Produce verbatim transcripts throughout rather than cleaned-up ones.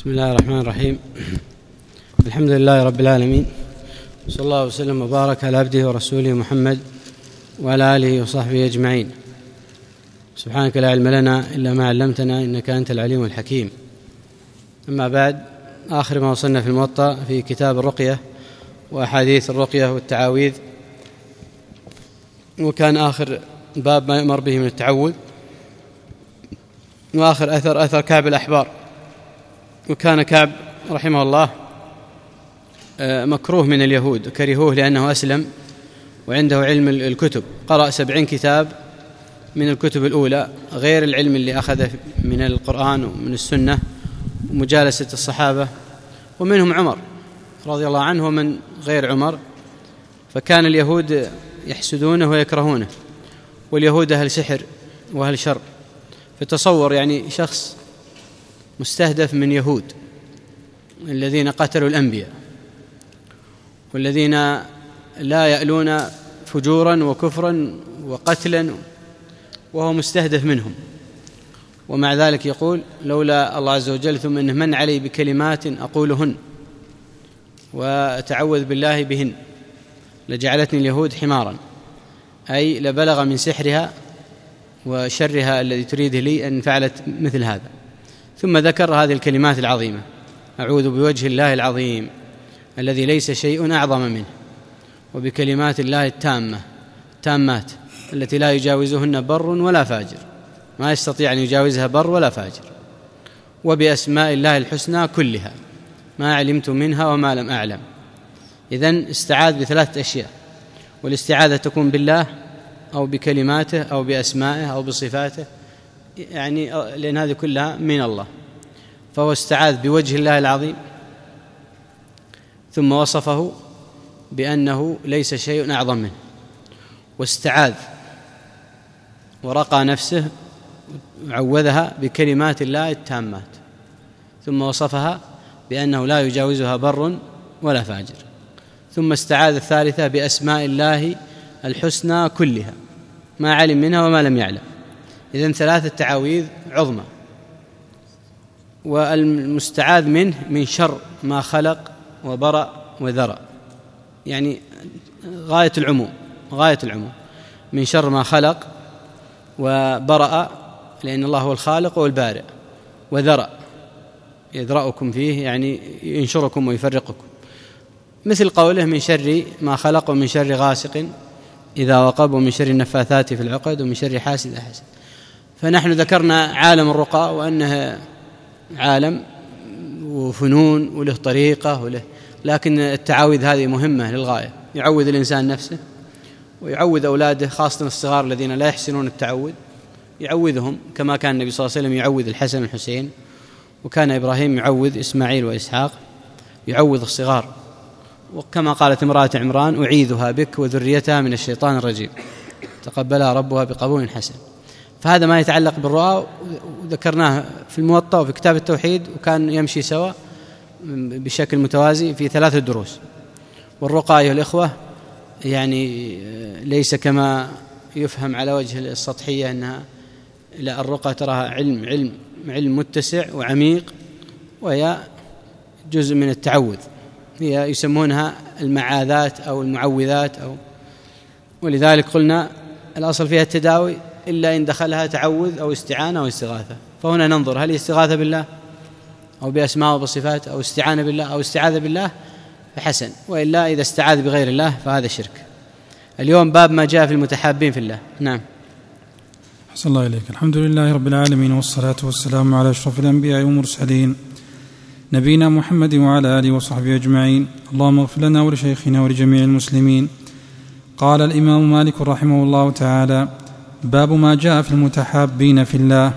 بسم الله الرحمن الرحيم. الحمد لله رب العالمين، صلى الله وسلم وبارك على عبده ورسوله محمد وعلى آله وصحبه أجمعين. سبحانك لا علم لنا إلا ما علمتنا إنك أنت العليم الحكيم. أما بعد، آخر ما وصلنا في الموطأ في كتاب الرقية وأحاديث الرقية والتعاويذ، وكان آخر باب ما يؤمر به من التعوذ، وآخر أثر أثر كعب الأحبار. وكان كعب رحمه الله مكروه من اليهود، كرهوه لأنه أسلم وعنده علم الكتب، قرأ سبعين كتاب من الكتب الأولى غير العلم اللي أخذه من القرآن ومن السنة ومجالسة الصحابة، ومنهم عمر رضي الله عنه ومن غير عمر. فكان اليهود يحسدونه ويكرهونه، واليهود أهل سحر وأهل شر. فتصور يعني شخص مستهدف من يهود الذين قتلوا الأنبياء والذين لا يألون فجورا وكفرا وقتلا، وهو مستهدف منهم، ومع ذلك يقول: لولا الله عز وجل ثم إنه من علي بكلمات أقولهن وأتعوذ بالله بهن لجعلتني اليهود حمارا، أي لبلغ من سحرها وشرها الذي تريده لي أن فعلت مثل هذا. ثم ذكر هذه الكلمات العظيمة: أعوذ بوجه الله العظيم الذي ليس شيء أعظم منه، وبكلمات الله التامة التامات التي لا يجاوزهن بر ولا فاجر، ما يستطيع أن يجاوزها بر ولا فاجر، وبأسماء الله الحسنى كلها ما علمت منها وما لم أعلم. إذن استعاذ بثلاثة أشياء، والاستعاذة تكون بالله أو بكلماته أو بأسمائه أو بصفاته، يعني لأن هذه كلها من الله. فهو استعاذ بوجه الله العظيم، ثم وصفه بأنه ليس شيء أعظم منه، واستعاذ ورقى نفسه وعوذها بكلمات الله التامات، ثم وصفها بأنه لا يجاوزها بر ولا فاجر، ثم استعاذ الثالثة بأسماء الله الحسنى كلها ما علم منها وما لم يعلم. إذن ثلاثة تعاويذ عظمى. والمستعاذ منه من شر ما خلق وبرأ وذرأ، يعني غاية العموم غاية العموم من شر ما خلق وبرأ، لأن الله هو الخالق والبارئ، وذرأ يذرأكم فيه يعني ينشركم ويفرقكم، مثل قوله: من شر ما خلق ومن شر غاسق إذا وقب ومن شر النفاثات في العقد ومن شر حاسد حسد. فنحن ذكرنا عالم الرقى وأنه عالم وفنون وله طريقة وله، لكن التعاوذ هذه مهمة للغاية. يعوذ الإنسان نفسه ويعوذ أولاده، خاصة الصغار الذين لا يحسنون التعوذ، يعوذهم كما كان النبي صلى الله عليه وسلم يعوذ الحسن والحسين، وكان إبراهيم يعوذ إسماعيل وإسحاق، يعوذ الصغار. وكما قالت امرأة عمران: أعيذها بك وذريتها من الشيطان الرجيم، تقبلها ربها بقبول حسن. فهذا ما يتعلق بالرؤى، وذكرناه في الموطأ وفي كتاب التوحيد، وكان يمشي سوا بشكل متوازي في ثلاثة دروس. والرقى أيها الإخوة يعني ليس كما يفهم على وجه السطحية أنها، لا، الرقى تراها علم علم علم متسع وعميق، وهي جزء من التعوذ، هي يسمونها المعاذات أو المعوذات أو ولذلك قلنا الأصل فيها التداوي إلا إن دخلها تعوذ أو استعانة أو استغاثة. فهنا ننظر هل استغاثة بالله أو بأسماء وبصفات، أو استعانة بالله أو استعاذة بالله، فحسن، وإلا إذا استعاذ بغير الله فهذا شرك. اليوم باب ما جاء في المتحابين في الله. نعم. أحسن الله إليك. الحمد لله رب العالمين، والصلاة والسلام على أشرف الأنبياء والمرسلين نبينا محمد وعلى آله وصحبه أجمعين. اللهم اغفر لنا ولشيخنا ولجميع المسلمين. قال الإمام مالك رحمه الله تعالى: باب ما جاء في المتحابين في الله.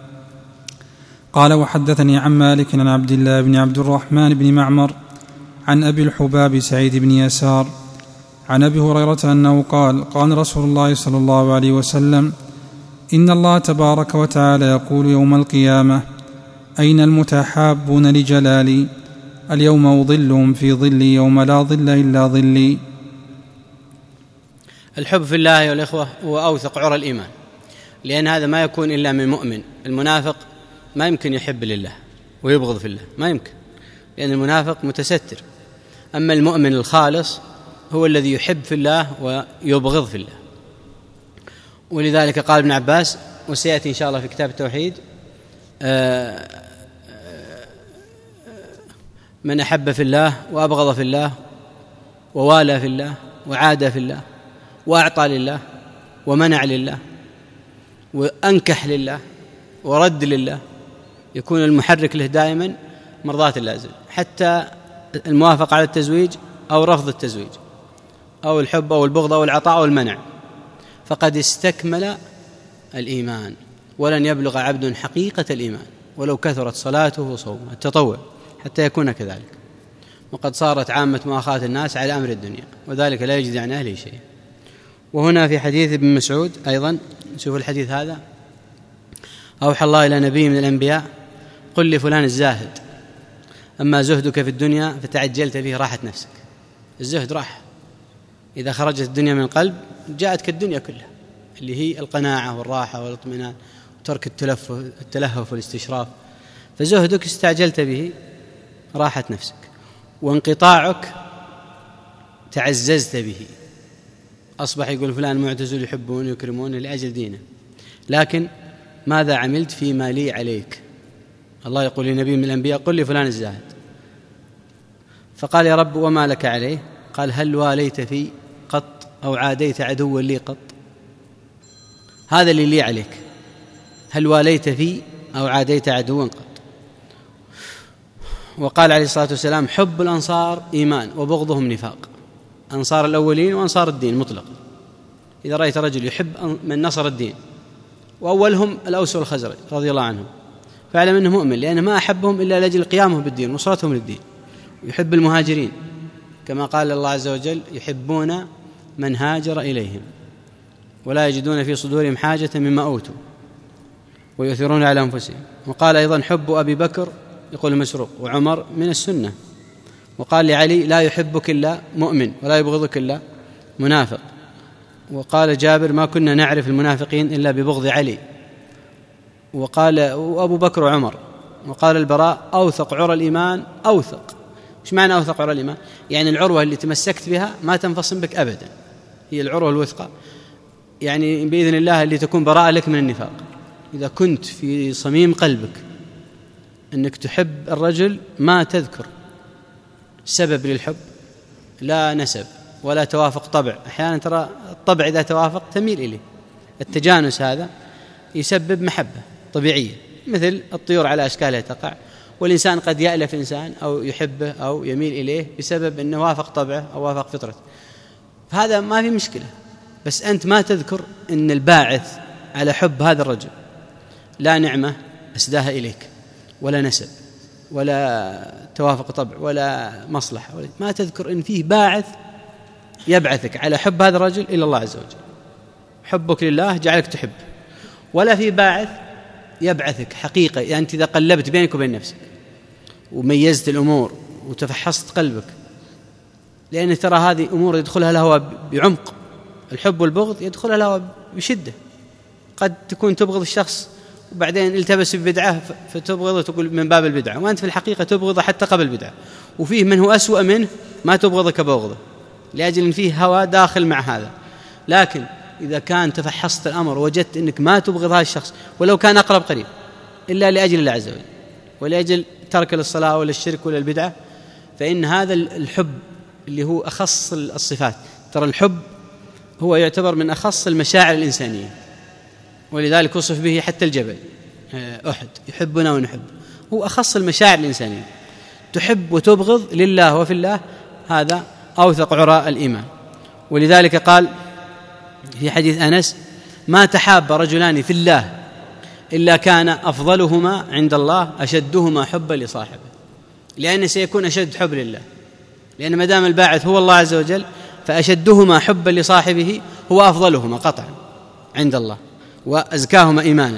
قال: وحدثني عن مالك عن عبد الله بن عبد الرحمن بن معمر عن أبي الحباب سعيد بن يسار عن أبي هريرة أنه قال: قال رسول الله صلى الله عليه وسلم: إن الله تبارك وتعالى يقول يوم القيامة: أين المتحابون لجلالي؟ اليوم أظلهم في ظلي يوم لا ظل إلا ظلي. الحب في الله يا الإخوة هو أوثق عرى الإيمان، لأن هذا ما يكون إلا من مؤمن. المنافق ما يمكن يحب لله، ويبغض في الله، ما يمكن، لأن المنافق متستر. أما المؤمن الخالص هو الذي يحب في الله ويبغض في الله. ولذلك قال ابن عباس، وسيأتي إن شاء الله في كتاب التوحيد، من أحب في الله وأبغض في الله ووالى في الله وعاد في الله وأعطى لله ومنع لله وأنكح لله ورد لله، يكون المحرك له دائما مرضاة الله عز وجل، حتى الموافقة على التزويج أو رفض التزويج أو الحب أو البغض أو العطاء أو المنع، فقد استكمل الإيمان. ولن يبلغ عبد حقيقة الإيمان ولو كثرت صلاته وصومه، التطوع، حتى يكون كذلك. وقد صارت عامة مؤاخاة الناس على أمر الدنيا، وذلك لا يجزي عن أهله شيء. وهنا في حديث ابن مسعود أيضا، شوف الحديث هذا: أوحى الله إلى نبي من الأنبياء قل لفلان الزاهد أما زهدك في الدنيا فتعجلت فيه راحة نفسك. الزهد راحة، إذا خرجت الدنيا من القلب جاءتك الدنيا كلها، اللي هي القناعة والراحة والاطمئنان وترك التلهف والاستشراف. فزهدك استعجلت به راحة نفسك، وانقطاعك تعززت به، أصبح يقول فلان معتزل يحبون يكرمون لأجل دينه، لكن ماذا عملت فيما لي عليك؟ الله يقول لنبي من الأنبياء قل لفلان الزاهد، فقال يا رب وما لك عليه؟ قال هل واليت في قط أو عاديت عدوا لي قط؟ هذا اللي لي عليك، هل واليت في أو عاديت عدوا قط؟ وقال عليه الصلاة والسلام حب الأنصار إيمان وبغضهم نفاق، أنصار الأولين وأنصار الدين مطلق. إذا رأيت رجل يحب من نصر الدين وأولهم الأوس والخزرج رضي الله عنهم فاعلم أنه مؤمن، لأنه ما أحبهم إلا لأجل قيامهم بالدين ونصرتهم للدين. يحب المهاجرين كما قال الله عز وجل يحبون من هاجر إليهم ولا يجدون في صدورهم حاجة مما أوتوا ويؤثرون على أنفسهم. وقال أيضا حب أبي بكر يقول مسروق وعمر من السنة. وقال لعلي لا يحبك إلا مؤمن ولا يبغضك إلا منافق. وقال جابر ما كنا نعرف المنافقين إلا ببغض علي. وقال أبو بكر وعمر. وقال البراء أوثق عرى الإيمان أوثق. إيش معنى أوثق عرى الإيمان؟ يعني العروة اللي تمسكت بها ما تنفصل بك أبدا، هي العروة الوثقى، يعني بإذن الله اللي تكون براءة لك من النفاق. إذا كنت في صميم قلبك أنك تحب الرجل ما تذكر سبب للحب، لا نسب ولا توافق طبع، أحيانا ترى الطبع إذا توافق تميل إليه، التجانس هذا يسبب محبة طبيعية مثل الطيور على أشكالها تقع، والإنسان قد يألف إنسان أو يحبه أو يميل إليه بسبب أنه وافق طبعه أو وافق فطرته، فهذا ما في مشكلة. بس أنت ما تذكر أن الباعث على حب هذا الرجل لا نعمة أسداها إليك ولا نسب ولا توافق طبع ولا مصلحة، ولا ما تذكر أن فيه باعث يبعثك على حب هذا الرجل إلا الله عز وجل. حبك لله جعلك تحب، ولا في باعث يبعثك حقيقة. يعني أنت إذا قلبت بينك وبين نفسك وميزت الأمور وتفحصت قلبك، لأن ترى هذه أمور يدخلها الهوى بعمق، الحب والبغض يدخلها الهوى بشدة. قد تكون تبغض الشخص وبعدين التبس ببدعة فتبغضه تقول من باب البدعة، وأنت في الحقيقة تبغضه حتى قبل البدعة. وفيه من هو أسوأ منه ما تبغضه كبغضه لأجل أن فيه هوى داخل مع هذا. لكن إذا كان تفحصت الأمر وجدت أنك ما تبغض هذا الشخص ولو كان أقرب قريب إلا لأجل الله عز وجل ولأجل ترك للصلاة ولا الشرك ولا البدعة، فإن هذا الحب اللي هو أخص الصفات. ترى الحب هو يعتبر من أخص المشاعر الإنسانية، ولذلك وصف به حتى الجبل أحد يحبنا ونحب، هو أخص المشاعر الإنسانية. تحب وتبغض لله وفي الله، هذا أوثق عراء الإيمان. ولذلك قال في حديث أنس ما تحاب رجلان في الله إلا كان أفضلهما عند الله أشدهما حبا لصاحبه، لأن سيكون أشد حب لله، لأن ما دام الباعث هو الله عز وجل فأشدهما حبا لصاحبه هو أفضلهما قطعا عند الله وأزكاهما إيمانا.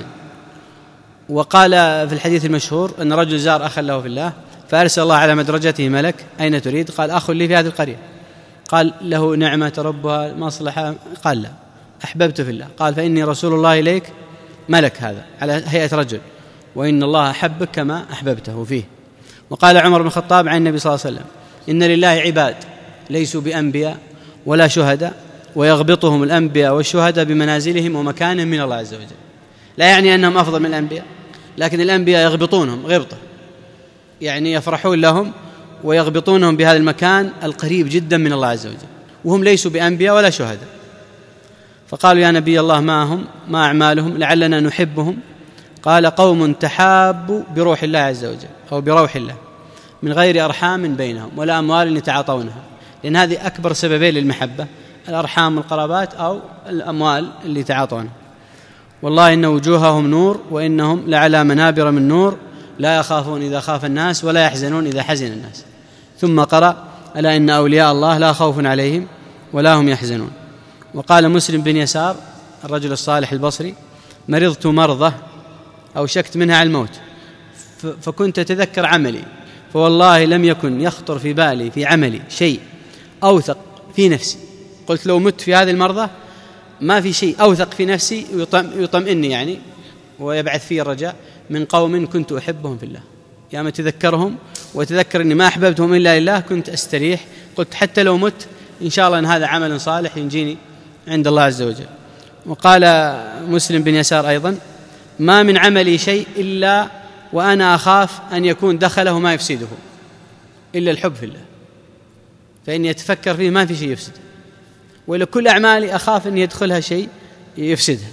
وقال في الحديث المشهور أن رجل زار أخا له في الله فأرسل الله على مدرجته ملك أين تريد؟ قال أخ لي في هذه القرية. قال له نعمة ربها مصلحة؟ قال لا أحببت في الله. قال فإني رسول الله إليك، ملك هذا على هيئة رجل، وإن الله أحبك كما أحببته فيه. وقال عمر بن الخطاب عن النبي صلى الله عليه وسلم: إن لله عباد ليسوا بأنبياء ولا شهداء ويغبطهم الأنبياء والشهداء بمنازلهم ومكانهم من الله عز وجل. لا يعني أنهم أفضل من الأنبياء، لكن الأنبياء يغبطونهم غبطة، يعني يفرحون لهم ويغبطونهم بهذا المكان القريب جدا من الله عز وجل، وهم ليسوا بأنبياء ولا شهداء. فقالوا: يا نبي الله ما هم ما أعمالهم لعلنا نحبهم؟ قال: قوم تحابوا بروح الله عز وجل أو بروح الله من غير أرحام بينهم ولا أموال يتعاطونها، لأن هذه أكبر سببين للمحبة: الأرحام والقرابات أو الأموال اللي يتعاطونها. والله إن وجوههم نور وإنهم لعلى منابر من نور لا يخافون إذا خاف الناس ولا يحزنون إذا حزن الناس. ثم قرأ: ألا إن أولياء الله لا خوف عليهم ولا هم يحزنون. وقال مسلم بن يسار الرجل الصالح البصري: مرضت مرضة أو شكت منها على الموت فكنت أتذكر عملي، فوالله لم يكن يخطر في بالي في عملي شيء أوثق في نفسي. قلت لو مت في هذه المرضى ما في شيء أوثق في نفسي يطمئني يعني ويبعث فيه الرجاء من قوم كنت أحبهم في الله. يا ما تذكرهم وتذكر أني ما أحببتهم إلا لله كنت أستريح. قلت حتى لو مت إن شاء الله أن هذا عمل صالح ينجيني عند الله عز وجل. وقال مسلم بن يسار أيضا: ما من عملي شيء إلا وأنا أخاف أن يكون دخله ما يفسده إلا الحب في الله، فإني أتفكر فيه ما في شيء يفسد، ولكل أعمالي أخاف أن يدخلها شيء يفسدها.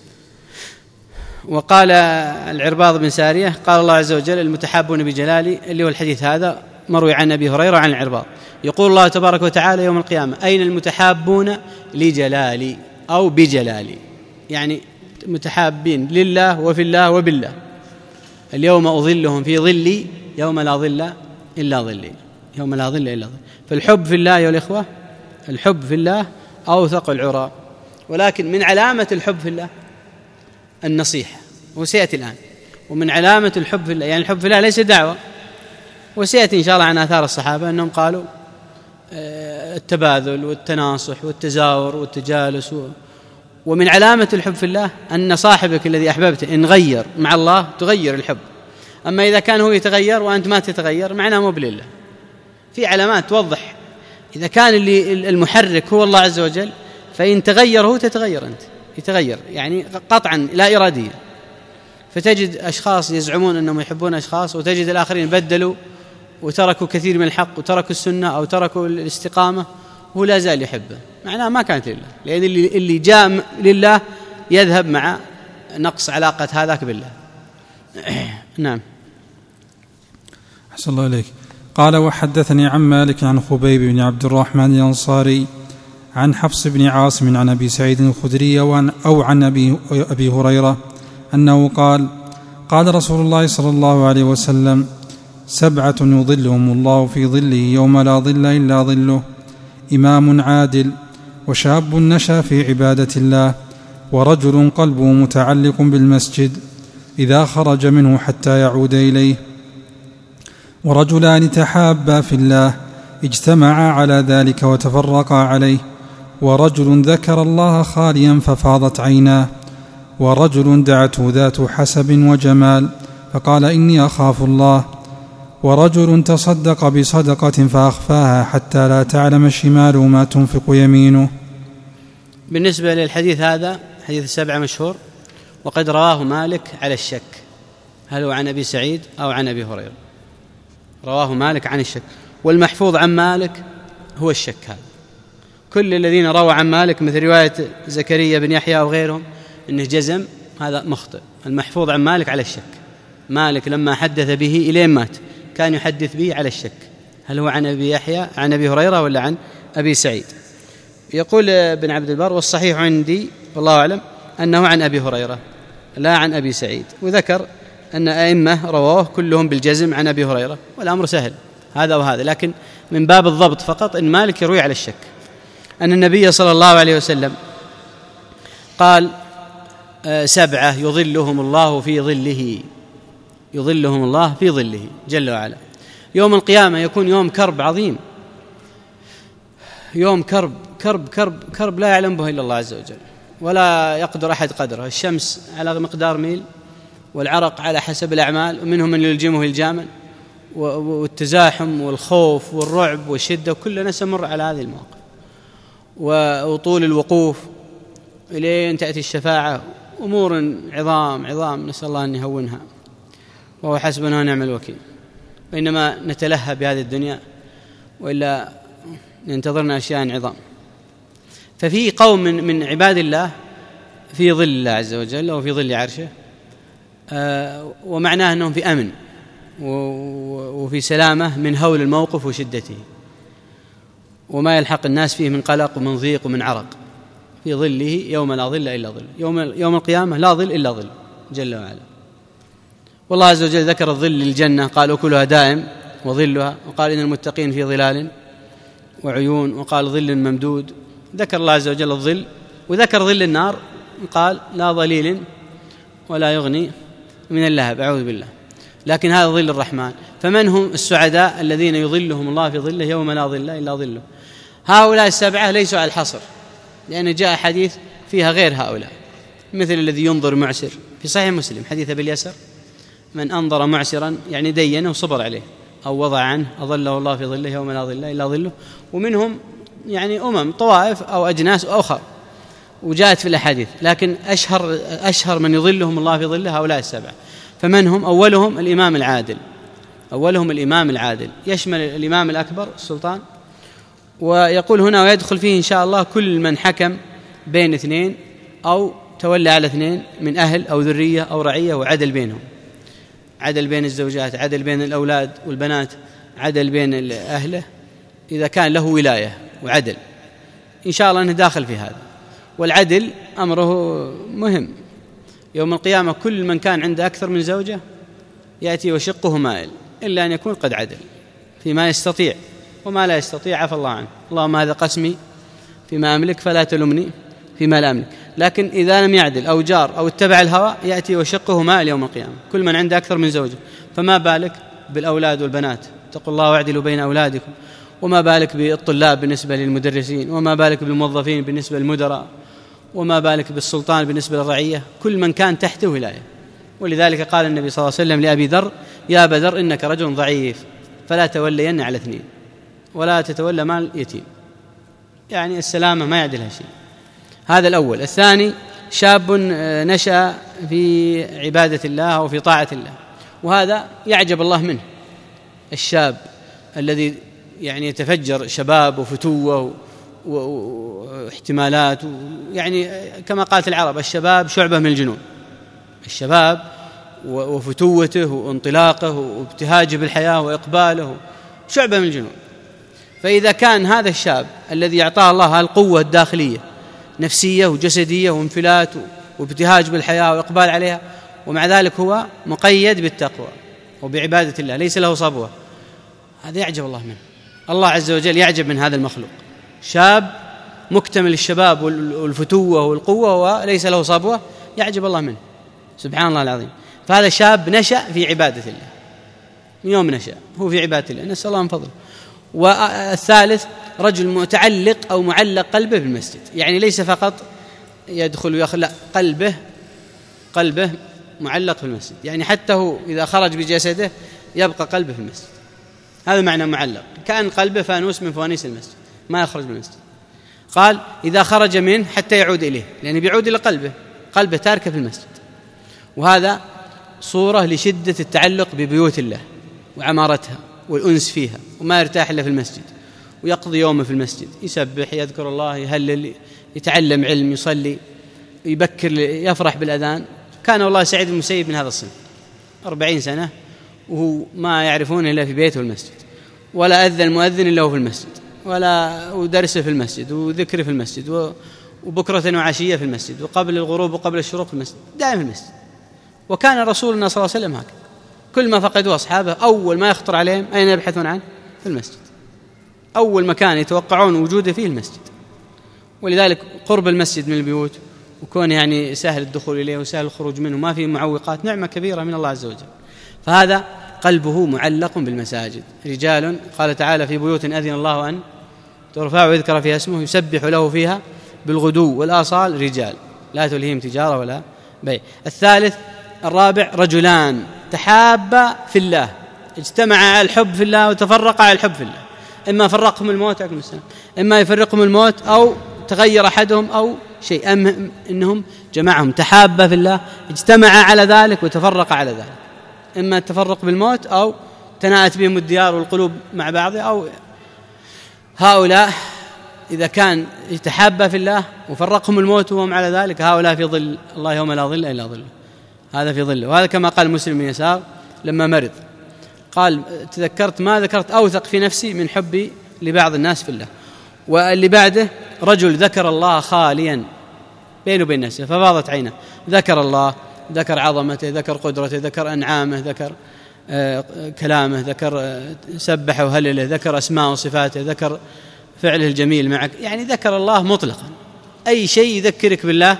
وقال العرباض بن سارية: قال الله عز وجل: المتحابون بجلالي، اللي هو الحديث هذا مروي عن أبي هريرة وعن العرباض. يقول الله تبارك وتعالى يوم القيامة: أين المتحابون لجلالي أو بجلالي، يعني متحابين لله وفي الله وبالله. اليوم أظلهم في ظلي يوم لا ظل إلا ظلي، يوم لا ظل إلا ظلي. فالحب في الله يا الإخوة، الحب في الله أوثق العرى. ولكن من علامة الحب في الله النصيحة، وسيأتي الآن. ومن علامة الحب في الله، يعني الحب في الله ليس دعوة، وسيأتي إن شاء الله عن آثار الصحابة أنهم قالوا التباذل والتناصح والتزاور والتجالس. ومن علامة الحب في الله أن صاحبك الذي أحببته إن غير مع الله تغير الحب. أما إذا كان هو يتغير وأنت ما تتغير معناه مو بالله. في علامات توضح إذا كان اللي المحرك هو الله عز وجل، فإن تغير هو تتغير أنت، يتغير يعني قطعا لا إراديا. فتجد أشخاص يزعمون أنهم يحبون أشخاص، وتجد الآخرين بدلوا وتركوا كثير من الحق وتركوا السنة أو تركوا الاستقامة وهو لا زال يحبه، معناه ما كانت لله، لأن اللي, اللي جاء لله يذهب مع نقص علاقة هذاك بالله. نعم. أحسن الله إليك. قال: وحدثني عن مالك عن خبيب بن عبد الرحمن الأنصاري عن حفص بن عاصم عن أبي سعيد الخدري أو عن أبي, أبي هريرة أنه قال: قال رسول الله صلى الله عليه وسلم: سبعة يظلهم الله في ظله يوم لا ظل إلا ظله: إمام عادل، وشاب نشأ في عبادة الله، ورجل قلبه متعلق بالمسجد إذا خرج منه حتى يعود إليه، ورجلان تحابا في الله اجتمعا على ذلك وتفرقا عليه، ورجل ذكر الله خاليا ففاضت عيناه، ورجل دعته ذات حسب وجمال فقال: إني أخاف الله، ورجل تصدق بصدقة فأخفاها حتى لا تعلم شماله ما تنفق يمينه. بالنسبة للحديث هذا حديث السبعة مشهور، وقد رواه مالك على الشك، هل هو عن أبي سعيد أو عن أبي هريرة؟ رواه مالك عن الشك، والمحفوظ عن مالك هو الشك هذا. كل الذين رووا عن مالك مثل رواية زكريا بن يحيى وغيرهم إنه جزم، هذا مخطئ. المحفوظ عن مالك على الشك. مالك لما حدث به إلى مات كان يحدث به على الشك، هل هو عن أبي يحيى عن أبي هريرة ولا عن أبي سعيد. يقول ابن عبد البر: والصحيح عندي والله أعلم أنه عن أبي هريرة لا عن أبي سعيد، وذكر أن أئمة رواه كلهم بالجزم عن أبي هريرة، والأمر سهل هذا وهذا، لكن من باب الضبط فقط إن مالك يروي على الشك أن النبي صلى الله عليه وسلم قال: سبعة يظلهم الله في ظله، يظلهم الله في ظله جل وعلا. يوم القيامة يكون يوم كرب عظيم، يوم كرب كرب كرب كرب لا يعلم به إلا الله عز وجل، ولا يقدر أحد قدره. الشمس على مقدار ميل والعرق على حسب الأعمال، ومنهم من يلجمه الجاما، والتزاحم والخوف والرعب والشدة، كلنا سنمر على هذه المواقف، وطول الوقوف إلين تأتي الشفاعة، أمور عظام عظام نسأل الله أن يهونها، وهو حسبنا ونعم الوكيل. وإنما نتلهى بهذه الدنيا، وإلا ينتظرنا أشياء عظام. ففي قوم من, من عباد الله في ظل الله عز وجل وفي ظل عرشه، آه ومعناه أنهم في أمن وفي سلامة من هول الموقف وشدته، وما يلحق الناس فيه من قلق ومن ضيق ومن عرق، في ظله يوم لا ظل إلا ظل، يوم, يوم القيامة لا ظل إلا ظل جل وعلا. والله عز وجل ذكر الظل للجنة، قال أكلها دائم وظلها، وقال إن المتقين في ظلال وعيون، وقال ظل ممدود. ذكر الله عز وجل الظل، وذكر ظل النار، قال لا ظليل ولا يغني من اللهب، أعوذ بالله. لكن هذا ظل الرحمن. فمن هم السعداء الذين يظلهم الله في ظله يوم لا ظل إلا ظله؟ هؤلاء السبعة ليسوا على الحصر، لأن جاء حديث فيها غير هؤلاء، مثل الذي ينظر معسر في صحيح مسلم، حديث أبي اليسر: من أنظر معسرا يعني دينه وصبر عليه أو وضع عنه أظله الله في ظله يوم لا ظل إلا ظله. ومنهم يعني أمم طوائف أو أجناس أخر وجاءت في الأحاديث، لكن أشهر, أشهر من يظلهم الله في ظله هؤلاء السبعة. فمن هم؟ أولهم الإمام العادل، أولهم الإمام العادل، يشمل الإمام الأكبر السلطان، ويقول هنا ويدخل فيه إن شاء الله كل من حكم بين اثنين أو تولى على اثنين من أهل أو ذرية أو رعية وعدل بينهم، عدل بين الزوجات، عدل بين الأولاد والبنات، عدل بين أهله، إذا كان له ولاية وعدل، إن شاء الله أنه داخل في هذا. والعدل أمره مهم يوم القيامة، كل من كان عنده أكثر من زوجة يأتي وشقه مائل، إلا أن يكون قد عدل فيما يستطيع، وما لا يستطيع عفى الله عنه. اللهم هذا قسمي فيما أملك فلا تلمني فيما لا أملك. لكن إذا لم يعدل أو جار أو اتبع الهوى يأتي وشقه مائل يوم القيامة، كل من عنده أكثر من زوجة. فما بالك بالأولاد والبنات؟ اتقوا الله واعدلوا بين أولادكم. وما بالك بالطلاب بالنسبة للمدرسين، وما بالك بالموظفين بالنسبة للمدراء، وما بالك بالسلطان بالنسبة للرعية، كل من كان تحته ولاية. ولذلك قال النبي صلى الله عليه وسلم لأبي ذر: يا أبا ذر إنك رجل ضعيف فلا تولين على اثنين، ولا تتولى مال يتيم، يعني السلامة ما يعدلها شيء. هذا الأول. الثاني شاب نشأ في عبادة الله أو في طاعة الله، وهذا يعجب الله منه، الشاب الذي يعني يتفجر شباب وفتوة واحتمالات، يعني كما قالت العرب: الشباب شعبة من الجنون. الشباب وفتوته وانطلاقه وابتهاجه بالحياة وإقباله شعبة من الجنون. فإذا كان هذا الشاب الذي أعطاه الله القوة الداخلية نفسية وجسدية وانفلات وابتهاج بالحياة وإقبال عليها، ومع ذلك هو مقيد بالتقوى وبعبادة الله، ليس له صبوة، هذا يعجب الله منه. الله عز وجل يعجب من هذا المخلوق، شاب مكتمل الشباب والفتوة والقوة وليس له صبوة، يعجب الله منه سبحان الله العظيم. فهذا شاب نشأ في عبادة الله، من يوم نشأ هو في عبادة الله، نسأل الله من فضله. والثالث رجل متعلق أو معلق قلبه بالمسجد، يعني ليس فقط يدخل ويخرج، لا، قلبه قلبه معلق في المسجد، يعني حتى هو إذا خرج بجسده يبقى قلبه في المسجد. هذا معنى معلق، كأن قلبه فانوس من فوانيس المسجد ما يخرج من المسجد. قال إذا خرج منه حتى يعود إليه، لأنه بيعود إلى قلبه، قلبه تاركه في المسجد. وهذا صورة لشدة التعلق ببيوت الله وعمارتها والأنس فيها، وما يرتاح إلا في المسجد، ويقضي يومه في المسجد، يسبح، يذكر الله، يهلل، يتعلم علم، يصلي، يبكر، يفرح بالأذان. كان والله سعيد بن المسيب من هذا الصنف، أربعين سنة وهو ما يعرفونه إلا في بيته والمسجد، ولا أذن المؤذن إلا هو في المسجد، ولا ودرسه في المسجد، وذكره في المسجد، وبكرة وعشية في المسجد، وقبل الغروب وقبل الشروق في المسجد، دائما في المسجد. وكان رسولنا صلى الله عليه وسلم هكذا، كل ما فقدوا أصحابه أول ما يخطر عليهم أين يبحثون عنه؟ في المسجد، أول مكان يتوقعون وجوده فيه المسجد. ولذلك قرب المسجد من البيوت، وكون يعني سهل الدخول إليه وسهل الخروج منه، ما فيه معوقات، نعمة كبيرة من الله عز وجل. فهذا قلبه معلق بالمساجد. رجال قال تعالى في بيوت أذن الله أن ترفع ويذكر فيها اسمه يسبح له فيها بالغدو والآصال، رجال لا تلهيهم تجارة ولا بيع. الثالث الرابع رجلان تحابا في الله اجتمعا على الحب في الله وتفرقا على الحب في الله، إما فرقهم الموت عليكم السلام إما يفرقهم الموت أو تغير أحدهم أو شيء، أم إنهم جمعهم تحابا في الله اجتمعا على ذلك وتفرقا على ذلك، إما التفرق بالموت أو تناءت بهم الديار والقلوب مع بعض. أو هؤلاء إذا كان يتحابا في الله وفرقهم الموت وهم على ذلك، هؤلاء في ظل الله يوم لا ظل إلا ظله، هذا في ظله. وهذا كما قال مسلم بن يسار لما مرض قال تذكرت ما ذكرت أوثق في نفسي من حبي لبعض الناس في الله. واللي بعده رجل ذكر الله خاليا بينه وبين نفسه ففاضت عينه، ذكر الله، ذكر عظمته، ذكر قدرته، ذكر أنعامه، ذكر آه كلامه، ذكر آه سبحه وهلله، ذكر أسماء وصفاته، ذكر فعله الجميل معك، يعني ذكر الله مطلقا، أي شيء يذكرك بالله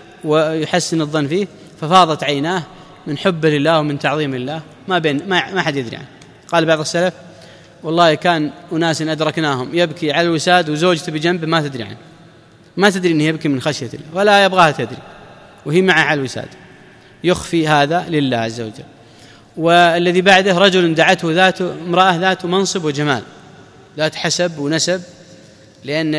ويحسن الظن فيه، ففاضت عيناه من حب لله ومن تعظيم الله ما بين ما, ما حد يدري عنه. قال بعض السلف والله كان أناس أدركناهم يبكي على الوساد وزوجته بجنبه ما تدري عنه، ما تدري أنه يبكي من خشية الله ولا يبغاها تدري وهي معه على الوساد، يخفي هذا لله عز وجل. والذي بعده رجل دعته ذات امرأة ذات منصب وجمال، ذات حسب ونسب، لأن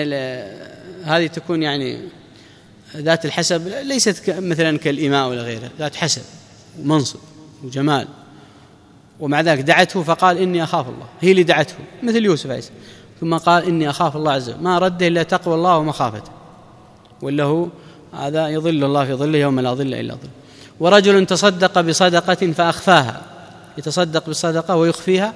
هذه تكون يعني ذات الحسب ليست مثلا كالإماء ولا غيرها، ذات حسب ومنصب وجمال، ومع ذلك دعته فقال إني أخاف الله، هي اللي دعته مثل يوسف عليه السلام، ثم قال إني أخاف الله عز وجل، ما رده إلا تقوى الله ومخافته، ولا هو هذا يظل الله في ظله يوم لا ظل إلا ظل. ورجل تصدق بصدقة فأخفاها، يتصدق بالصدقة ويخفيها،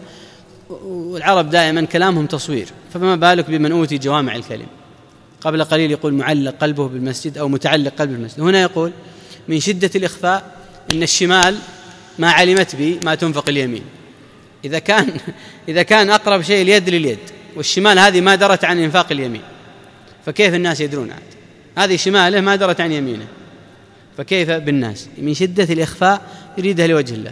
والعرب دائما كلامهم تصوير، فما بالك بمن أوتي جوامع الكلم. قبل قليل يقول معلق قلبه بالمسجد أو متعلق قلب المسجد، هنا يقول من شدة الإخفاء إن الشمال ما علمت به ما تنفق اليمين، إذا كان إذا كان أقرب شيء اليد لليد، والشمال هذه ما درت عن إنفاق اليمين، فكيف الناس يدرون عاد؟ هذه شماله ما درت عن يمينه، فكيف بالناس؟ من شدة الإخفاء يريدها لوجه الله،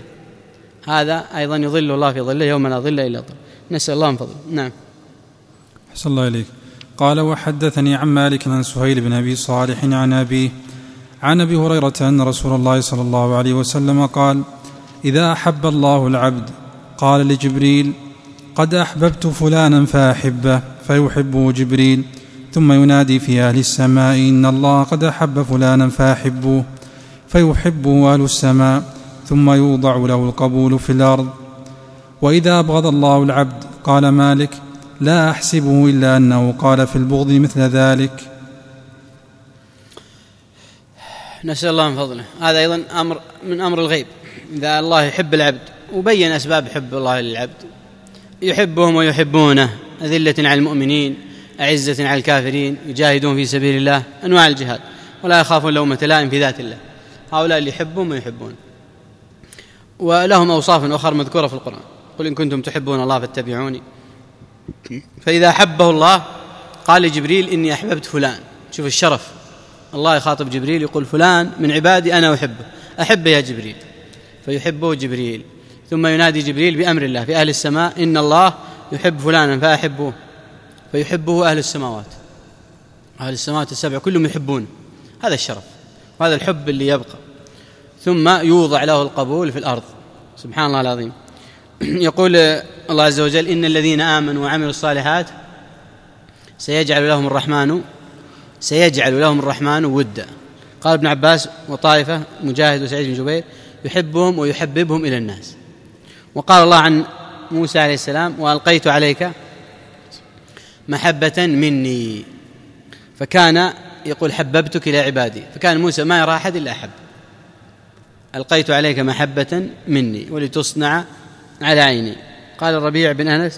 هذا أيضا يظل الله في ظله يوم لا ظل إلا ظله، نسأل الله من فضله. نعم. أحسن الله إليك. قال وحدثني عن مالك عن سهيل بن أبي صالح عن أبيه عن أبي هريرة أن رسول الله صلى الله عليه وسلم قال إذا أحب الله العبد قال لجبريل قد أحببت فلانا فأحبه فيحبه جبريل، ثم ينادي في أهل السماء إن الله قد أحب فلانا فأحبوه فيحبه أهل السماء، ثم يوضع له القبول في الأرض. وإذا أبغض الله العبد قال مالك لا أحسبه إلا أنه قال في البغض مثل ذلك. نسأل الله من فضله. هذا أيضا أمر من أمر الغيب، إذا الله يحب العبد وبين أسباب حب الله للعبد، يحبهم ويحبونه، أذلة على المؤمنين أعزة على الكافرين، يجاهدون في سبيل الله، أنواع الجهاد، ولا يخافون لومة لائم في ذات الله، هؤلاء اللي يحبهم ويحبون. ولهم أوصاف أخرى مذكورة في القرآن، قل إن كنتم تحبون الله فاتبعوني. فإذا أحبه الله قال لجبريل إني أحببت فلان، شوف الشرف، الله يخاطب جبريل يقول فلان من عبادي أنا أحبه، أحبه يا جبريل، فيحبه جبريل، ثم ينادي جبريل بأمر الله في أهل السماء إن الله يحب فلانا فأحبوه، فيحبه أهل السماوات، أهل السماوات السبع كلهم يحبون، هذا الشرف وهذا الحب اللي يبقى. ثم يوضع له القبول في الأرض، سبحان الله العظيم. يقول الله عز وجل إن الذين آمنوا وعملوا الصالحات سيجعل لهم الرحمن سيجعل لهم الرحمن ودا. قال ابن عباس وطائفة مجاهد وسعيد بن جبير يحبهم ويحببهم إلى الناس. وقال الله عن موسى عليه السلام وألقيت عليك محبة مني، فكان يقول حببتك إلى عبادي، فكان موسى ما يرى أحد إلا أحب. ألقيت عليك محبة مني ولتصنع على عيني. قال الربيع بن أنس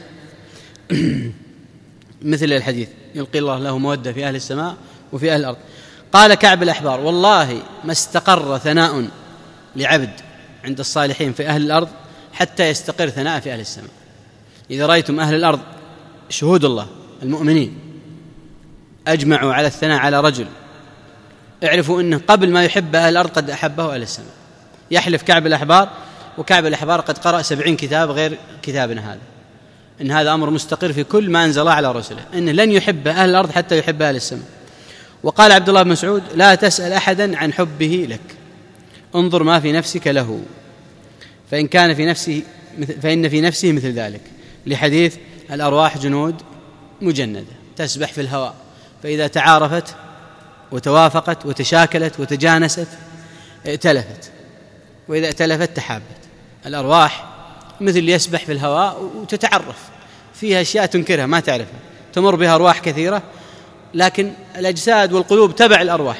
مثل الحديث يلقي الله له مودة في أهل السماء وفي أهل الأرض. قال كعب الأحبار والله ما استقر ثناء لعبد عند الصالحين في أهل الأرض حتى يستقر ثناء في أهل السماء. إذا رأيتم أهل الأرض شهود الله المؤمنين أجمعوا على الثناء على رجل، اعرفوا أنه قبل ما يحب أهل الأرض قد أحبه أهل السماء. يحلف كعب الأحبار، وكعب الأحبار قد قرأ سبعين كتاب غير كتابنا هذا، إن هذا أمر مستقر في كل ما أنزل على رسله، إنه لن يحب أهل الأرض حتى يحب أهل السماء. وقال عبد الله بن مسعود لا تسأل أحدا عن حبه لك، انظر ما في نفسك له فإن كان في نفسه فإن في نفسه مثل ذلك، لحديث الأرواح جنود مجندة تسبح في الهواء، فإذا تعارفت وتوافقت وتشاكلت وتجانست ائتلفت، وإذا ائتلفت تحابت. الأرواح مثل يسبح في الهواء وتتعرف، فيها أشياء تنكرها ما تعرفها، تمر بها أرواح كثيرة، لكن الأجساد والقلوب تبع الأرواح،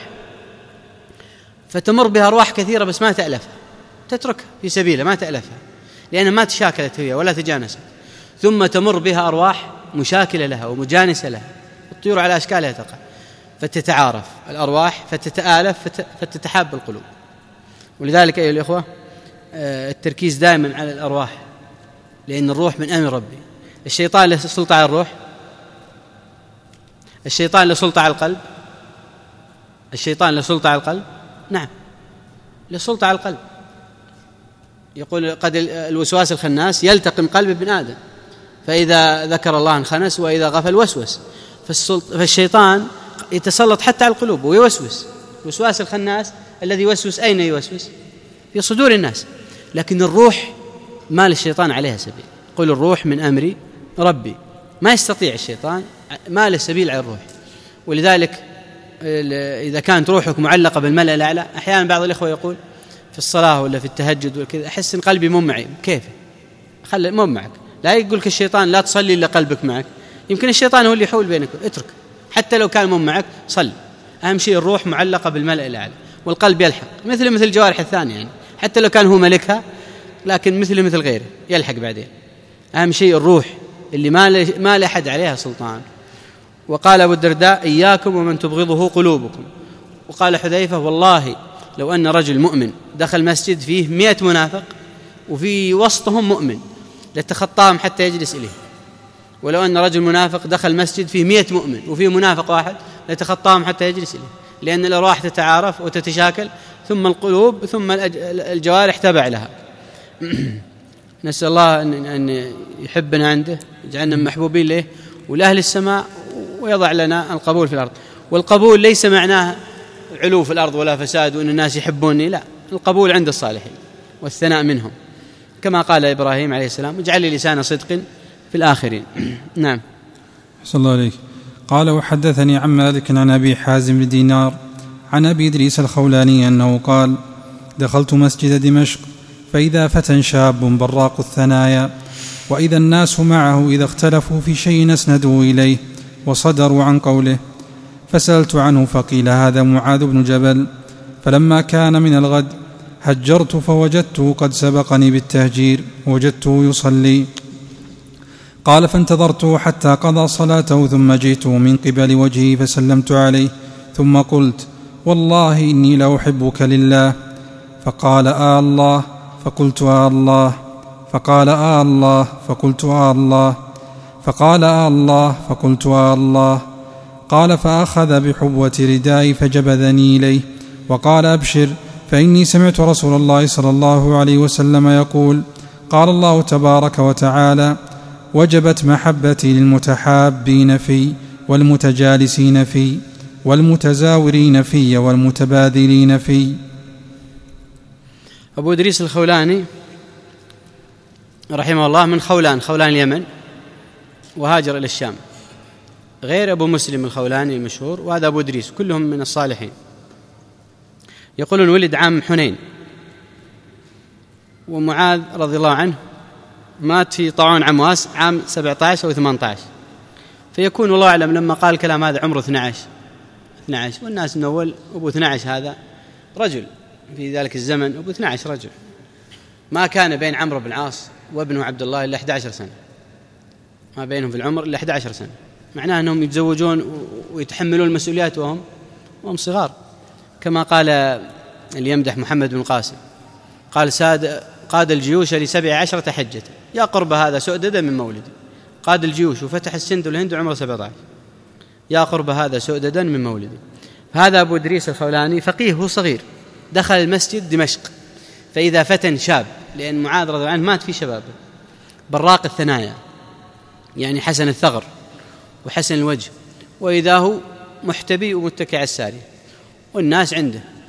فتمر بها أرواح كثيرة بس ما تألفها، تتركها في سبيله ما تألفها لأنها ما تشاكلت هي ولا تجانست. ثم تمر بها أرواح مشاكلة لها ومجانسة لها، الطيور على أشكالها تقع، فتتعارف الأرواح فتتآلف فتتحاب القلوب. ولذلك أيها الإخوة التركيز دائما على الأرواح، لأن الروح من أمر ربي. الشيطان له سلطة على الروح، الشيطان له سلطة على القلب، الشيطان له سلطة على القلب، نعم له سلطة على القلب. يقول قد الوسواس الخناس يلتقم قلب ابن آدم، فإذا ذكر الله انخنس وإذا غفل وسوس. فالشيطان يتسلط حتى على القلوب ويوسوس. الوسواس الخناس الذي يوسوس أين يوسوس؟ في صدور الناس. لكن الروح ما للشيطان عليها سبيل، قل الروح من أمر ربي، ما يستطيع الشيطان، ما له سبيل على الروح. ولذلك إذا كانت روحك معلقة بالملأ الأعلى، أحيانا بعض الإخوة يقول في الصلاة ولا في التهجد وكذا أحس إن قلبي مو معي، كيف؟ خلي مو معك، لا يقولك الشيطان لا تصلي إلا قلبك معك، يمكن الشيطان هو اللي يحول بينك، اترك حتى لو كان مو معك صل. أهم شيء الروح معلقة بالملأ الأعلى والقلب يلحق، مثل مثل الجوارح الثانية يعني، حتى لو كان هو ملكها لكن مثل مثل غيره يلحق بعدين. أهم شيء الروح اللي ما ما لأحد عليها سلطان. وقال أبو الدرداء إياكم ومن تبغضه قلوبكم. وقال حذيفة والله لو أن رجل مؤمن دخل مسجد فيه مئة منافق وفي وسطهم مؤمن لتخطاهم حتى يجلس إليه، ولو أن رجل منافق دخل مسجد فيه مئة مؤمن وفيه منافق واحد لتخطاهم حتى يجلس إليه، لأن الأرواح تتعارف وتتشاكل، ثم القلوب ثم الجوارح تبع لها. نسأل الله أن يحبنا عنده، يجعلنا محبوبين له ولأهل السماء، ويضع لنا القبول في الأرض. والقبول ليس معناه علو في الأرض ولا فساد وأن الناس يحبوني، لا، القبول عند الصالحين والثناء منهم، كما قال إبراهيم عليه السلام اجعل لي لسان صدق في الآخرين. نعم. أحسن الله عليك. قال وحدثني عن مالك عن أبي حازم بن دينار عن أبي إدريس الخولاني أنه قال دخلت مسجد دمشق فإذا فتى شاب براق الثنايا، وإذا الناس معه إذا اختلفوا في شيء أسندوا إليه وصدروا عن قوله، فسألت عنه فقيل هذا معاذ بن جبل. فلما كان من الغد هجرت فوجدته قد سبقني بالتهجير ووجدته يصلي. قال فانتظرته حتى قضى صلاته ثم جئته من قبل وجهه فسلمت عليه ثم قلت والله إني لأحبك لله. فقال آه الله، فقلت آه الله. فقال آه الله، فقلت آه الله. فقال آه الله، فقلت آه الله. قال فأخذ بحبوة ردائي فجبذني إليه وقال أبشر فإني سمعت رسول الله صلى الله عليه وسلم يقول قال الله تبارك وتعالى وجبت محبتي للمتحابين في والمتجالسين في والمتزاورين في والمتبادلين في. أبو إدريس الخولاني رحمه الله من خولان، خولان اليمن، وهاجر إلى الشام، غير أبو مسلم الخولاني المشهور، وهذا أبو إدريس، كلهم من الصالحين. يقولون ولد عام حنين، ومعاذ رضي الله عنه مات في طاعون عمواس عام سبعة عشر أو ثمانية عشر، فيكون والله أعلم لما قال الكلام هذا عمره اثني عشر اثني عشر، والناس من أول أبو اثني عشر هذا رجل في ذلك الزمن، أبو اثني عشر رجل، ما كان بين عمرو بن العاص وابنه عبد الله إلا أحد عشر سنة، ما بينهم في العمر إلا أحد عشر سنة، معناه أنهم يتزوجون ويتحملون المسؤوليات وهم وهم صغار، كما قال اللي يمدح محمد بن القاسم قال ساد قاد الجيوش لسبع عشرة حجة يا قرب هذا سؤددا من مولده، قاد الجيوش وفتح السند والهند وعمره سبعة عشر، يا قرب هذا سؤددا من مولده. هذا أبو إدريس الخولاني فقيه، هو صغير، دخل المسجد دمشق فإذا فتى شاب، لأن معاذ رضي الله عنه مات في شبابه، براق الثنايا يعني حسن الثغر وحسن الوجه، وإذا هو محتبي ومتكئ على السارية والناس عنده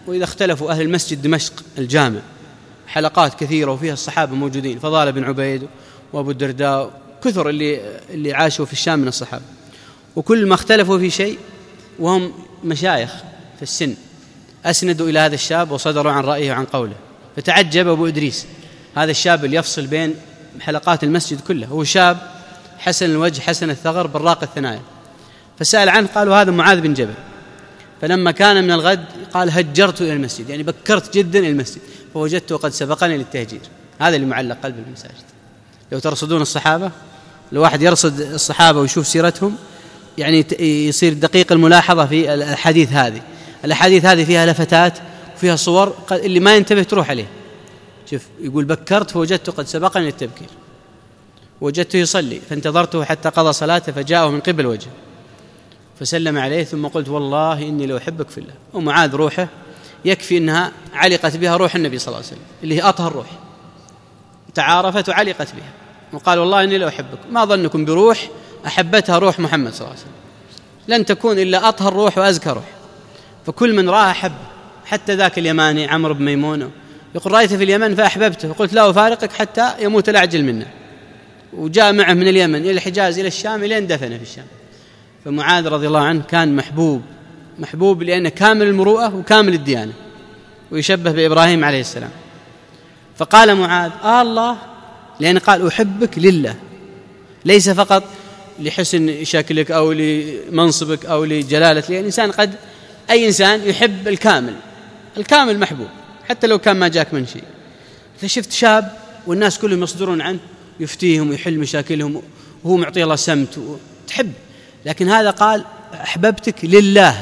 وإذا اختلفوا أهل المسجد دمشق الجامع حلقات كثيرة وفيها الصحابة موجودين، فضالة بن عبيد وأبو الدرداء، كثر اللي اللي عاشوا في الشام من الصحابة، وكل ما اختلفوا في شيء وهم مشايخ في السن أسندوا إلى هذا الشاب وصدروا عن رأيه وعن قوله. فتعجب أبو إدريس، هذا الشاب اللي يفصل بين حلقات المسجد كله، هو شاب حسن الوجه حسن الثغر براق الثنايا، فسأل عنه، قالوا هذا معاذ بن جبل. فلما كان من الغد قال هجرت إلى المسجد، يعني بكرت جدا إلى المسجد، فوجدته قد سبقني للتهجير. هذا اللي معلق قلب المساجد. لو ترصدون الصحابة، لو واحد يرصد الصحابة ويشوف سيرتهم يعني يصير دقيق الملاحظة في الأحاديث هذه. الأحاديث هذه فيها لفتات وفيها صور اللي ما ينتبه تروح عليه. شوف يقول بكرت فوجدته قد سبقني للتبكير، وجدته يصلي فانتظرته حتى قضى صلاته فجاءه من قبل وجهه فسلم عليه، ثم قلت والله إني لو أحبك في الله. ومعاذ روحه يكفي أنها علقت بها روح النبي صلى الله عليه وسلم اللي هي أطهر روح، تعارفت وعلقت بها، وقال والله إني لو أحبك. ما ظنكم بروح أحبتها روح محمد صلى الله عليه وسلم؟ لن تكون إلا أطهر روح وأزكى روح، فكل من راه أحب. حتى ذاك اليماني عمرو بن ميمون يقول رأيته في اليمن فأحببته، قلت لا أفارقك حتى يموت الأعجل منا، وجاء معه من اليمن إلى الحجاز إلى الشام إلى أن دفن في الشام. فمعاذ رضي الله عنه كان محبوب، محبوب لأنه كامل المروءة وكامل الديانة، ويشبه بإبراهيم عليه السلام. فقال معاذ آه الله، لأن قال أحبك لله، ليس فقط لحسن شكلك أو لمنصبك أو لجلالة، لأن الإنسان قد أي إنسان يحب الكامل، الكامل محبوب حتى لو كان ما جاك من شيء. فشفت شاب والناس كلهم يصدرون عنه يفتيهم ويحل مشاكلهم وهو معطي الله سمت وتحب، لكن هذا قال أحببتك لله.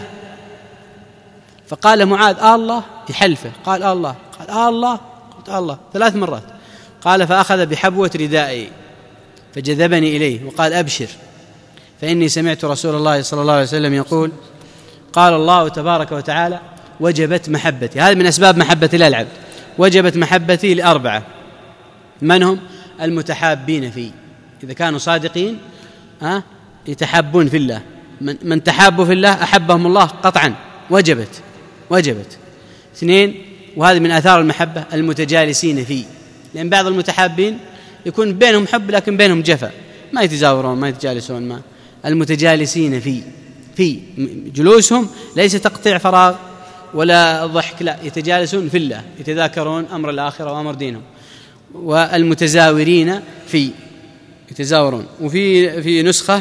فقال معاذ آه الله، يحلفه قال آه الله، قال آه الله، قلت آه الله ثلاث مرات. قال فأخذ بحبوة ردائي فجذبني إليه وقال أبشر، فإني سمعت رسول الله صلى الله عليه وسلم يقول قال الله تبارك وتعالى وجبت محبتي. هذا من أسباب محبة الله العبد، وجبت محبتي لأربعة، من هم؟ المتحابين فيه، إذا كانوا صادقين أه؟ يتحابون في الله، من, من تحابوا في الله أحبهم الله قطعا، وجبت وجبت. اثنين، وهذا من آثار المحبة، المتجالسين فيه، لأن بعض المتحابين يكون بينهم حب لكن بينهم جفا، ما يتزاورون ما يتجالسون. ما المتجالسين فيه، في جلوسهم ليس تقطيع فراغ ولا ضحك، لا، يتجالسون في الله، يتذاكرون أمر الآخرة وأمر دينهم. والمتزاورين في، يتزاورون. وفي في نسخة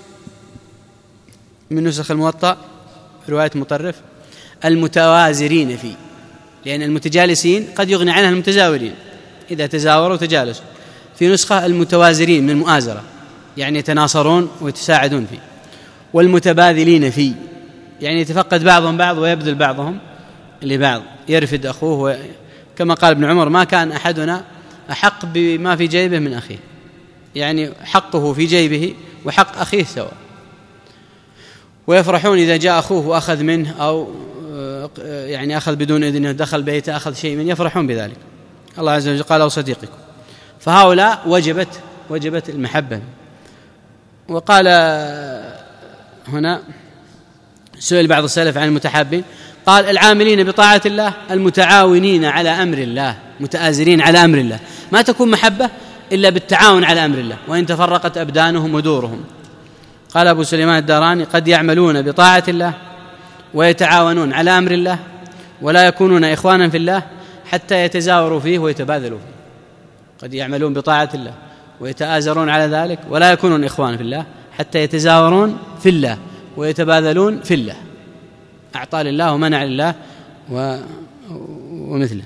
من نسخ الموطأ رواية مطرف المتوازرين فيه، لأن المتجالسين قد يغني عنها المتزاورين إذا تزاوروا وتجالسوا. في نسخة المتوازرين من المؤازرة، يعني يتناصرون ويتساعدون فيه. والمتباذلين فيه، يعني يتفقد بعضهم بعض ويبذل بعضهم لبعض، يرفد أخوه، كما قال ابن عمر ما كان أحدنا أحق بما في جيبه من أخيه، يعني حقه في جيبه وحق أخيه سواء. ويفرحون إذا جاء أخوه وأخذ منه، أو يعني أخذ بدون إذنه، دخل بيته أخذ شيء منه، يفرحون بذلك. الله عز وجل قال أو صديقكم. فهؤلاء وجبت وجبت المحبة. وقال هنا سئل بعض السلف عن المتحابين، قال العاملين بطاعة الله المتعاونين على أمر الله، متآزرين على أمر الله. ما تكون محبة إلا بالتعاون على أمر الله، وإن تفرقت أبدانهم ودورهم. قال أبو سليمان الداراني قد يعملون بطاعة الله ويتعاونون على أمر الله ولا يكونون إخوانا في الله حتى يتزاوروا فيه ويتباذلوا فيه. قد يعملون بطاعة الله ويتآزرون على ذلك ولا يكونون إخوانا في الله حتى يتزاورون في الله ويتباذلون في الله، أعطى لله ومنع لله و... ومثله.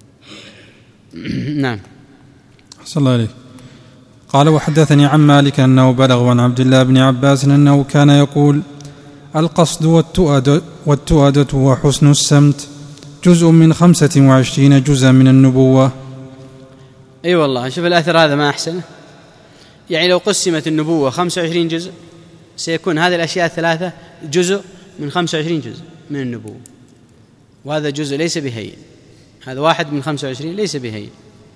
نعم. أحسن الله عليك. قال وحدثني عن مالك أنه بلغ عن عبد الله بن عباس أنه كان يقول القصد والتؤدة, والتؤدة وحسن السمت جزء من خمسة وعشرين جزءا من النبوة. أي أيوة والله، شوف الأثر هذا ما أحسنه. يعني لو قسمت النبوة خمسة وعشرين جزء سيكون هذه الأشياء الثلاثة جزء من خمسة وعشرين جزء من النبوة، وهذا جزء ليس بهين، هذا واحد من خمسة وعشرين ليس بهين،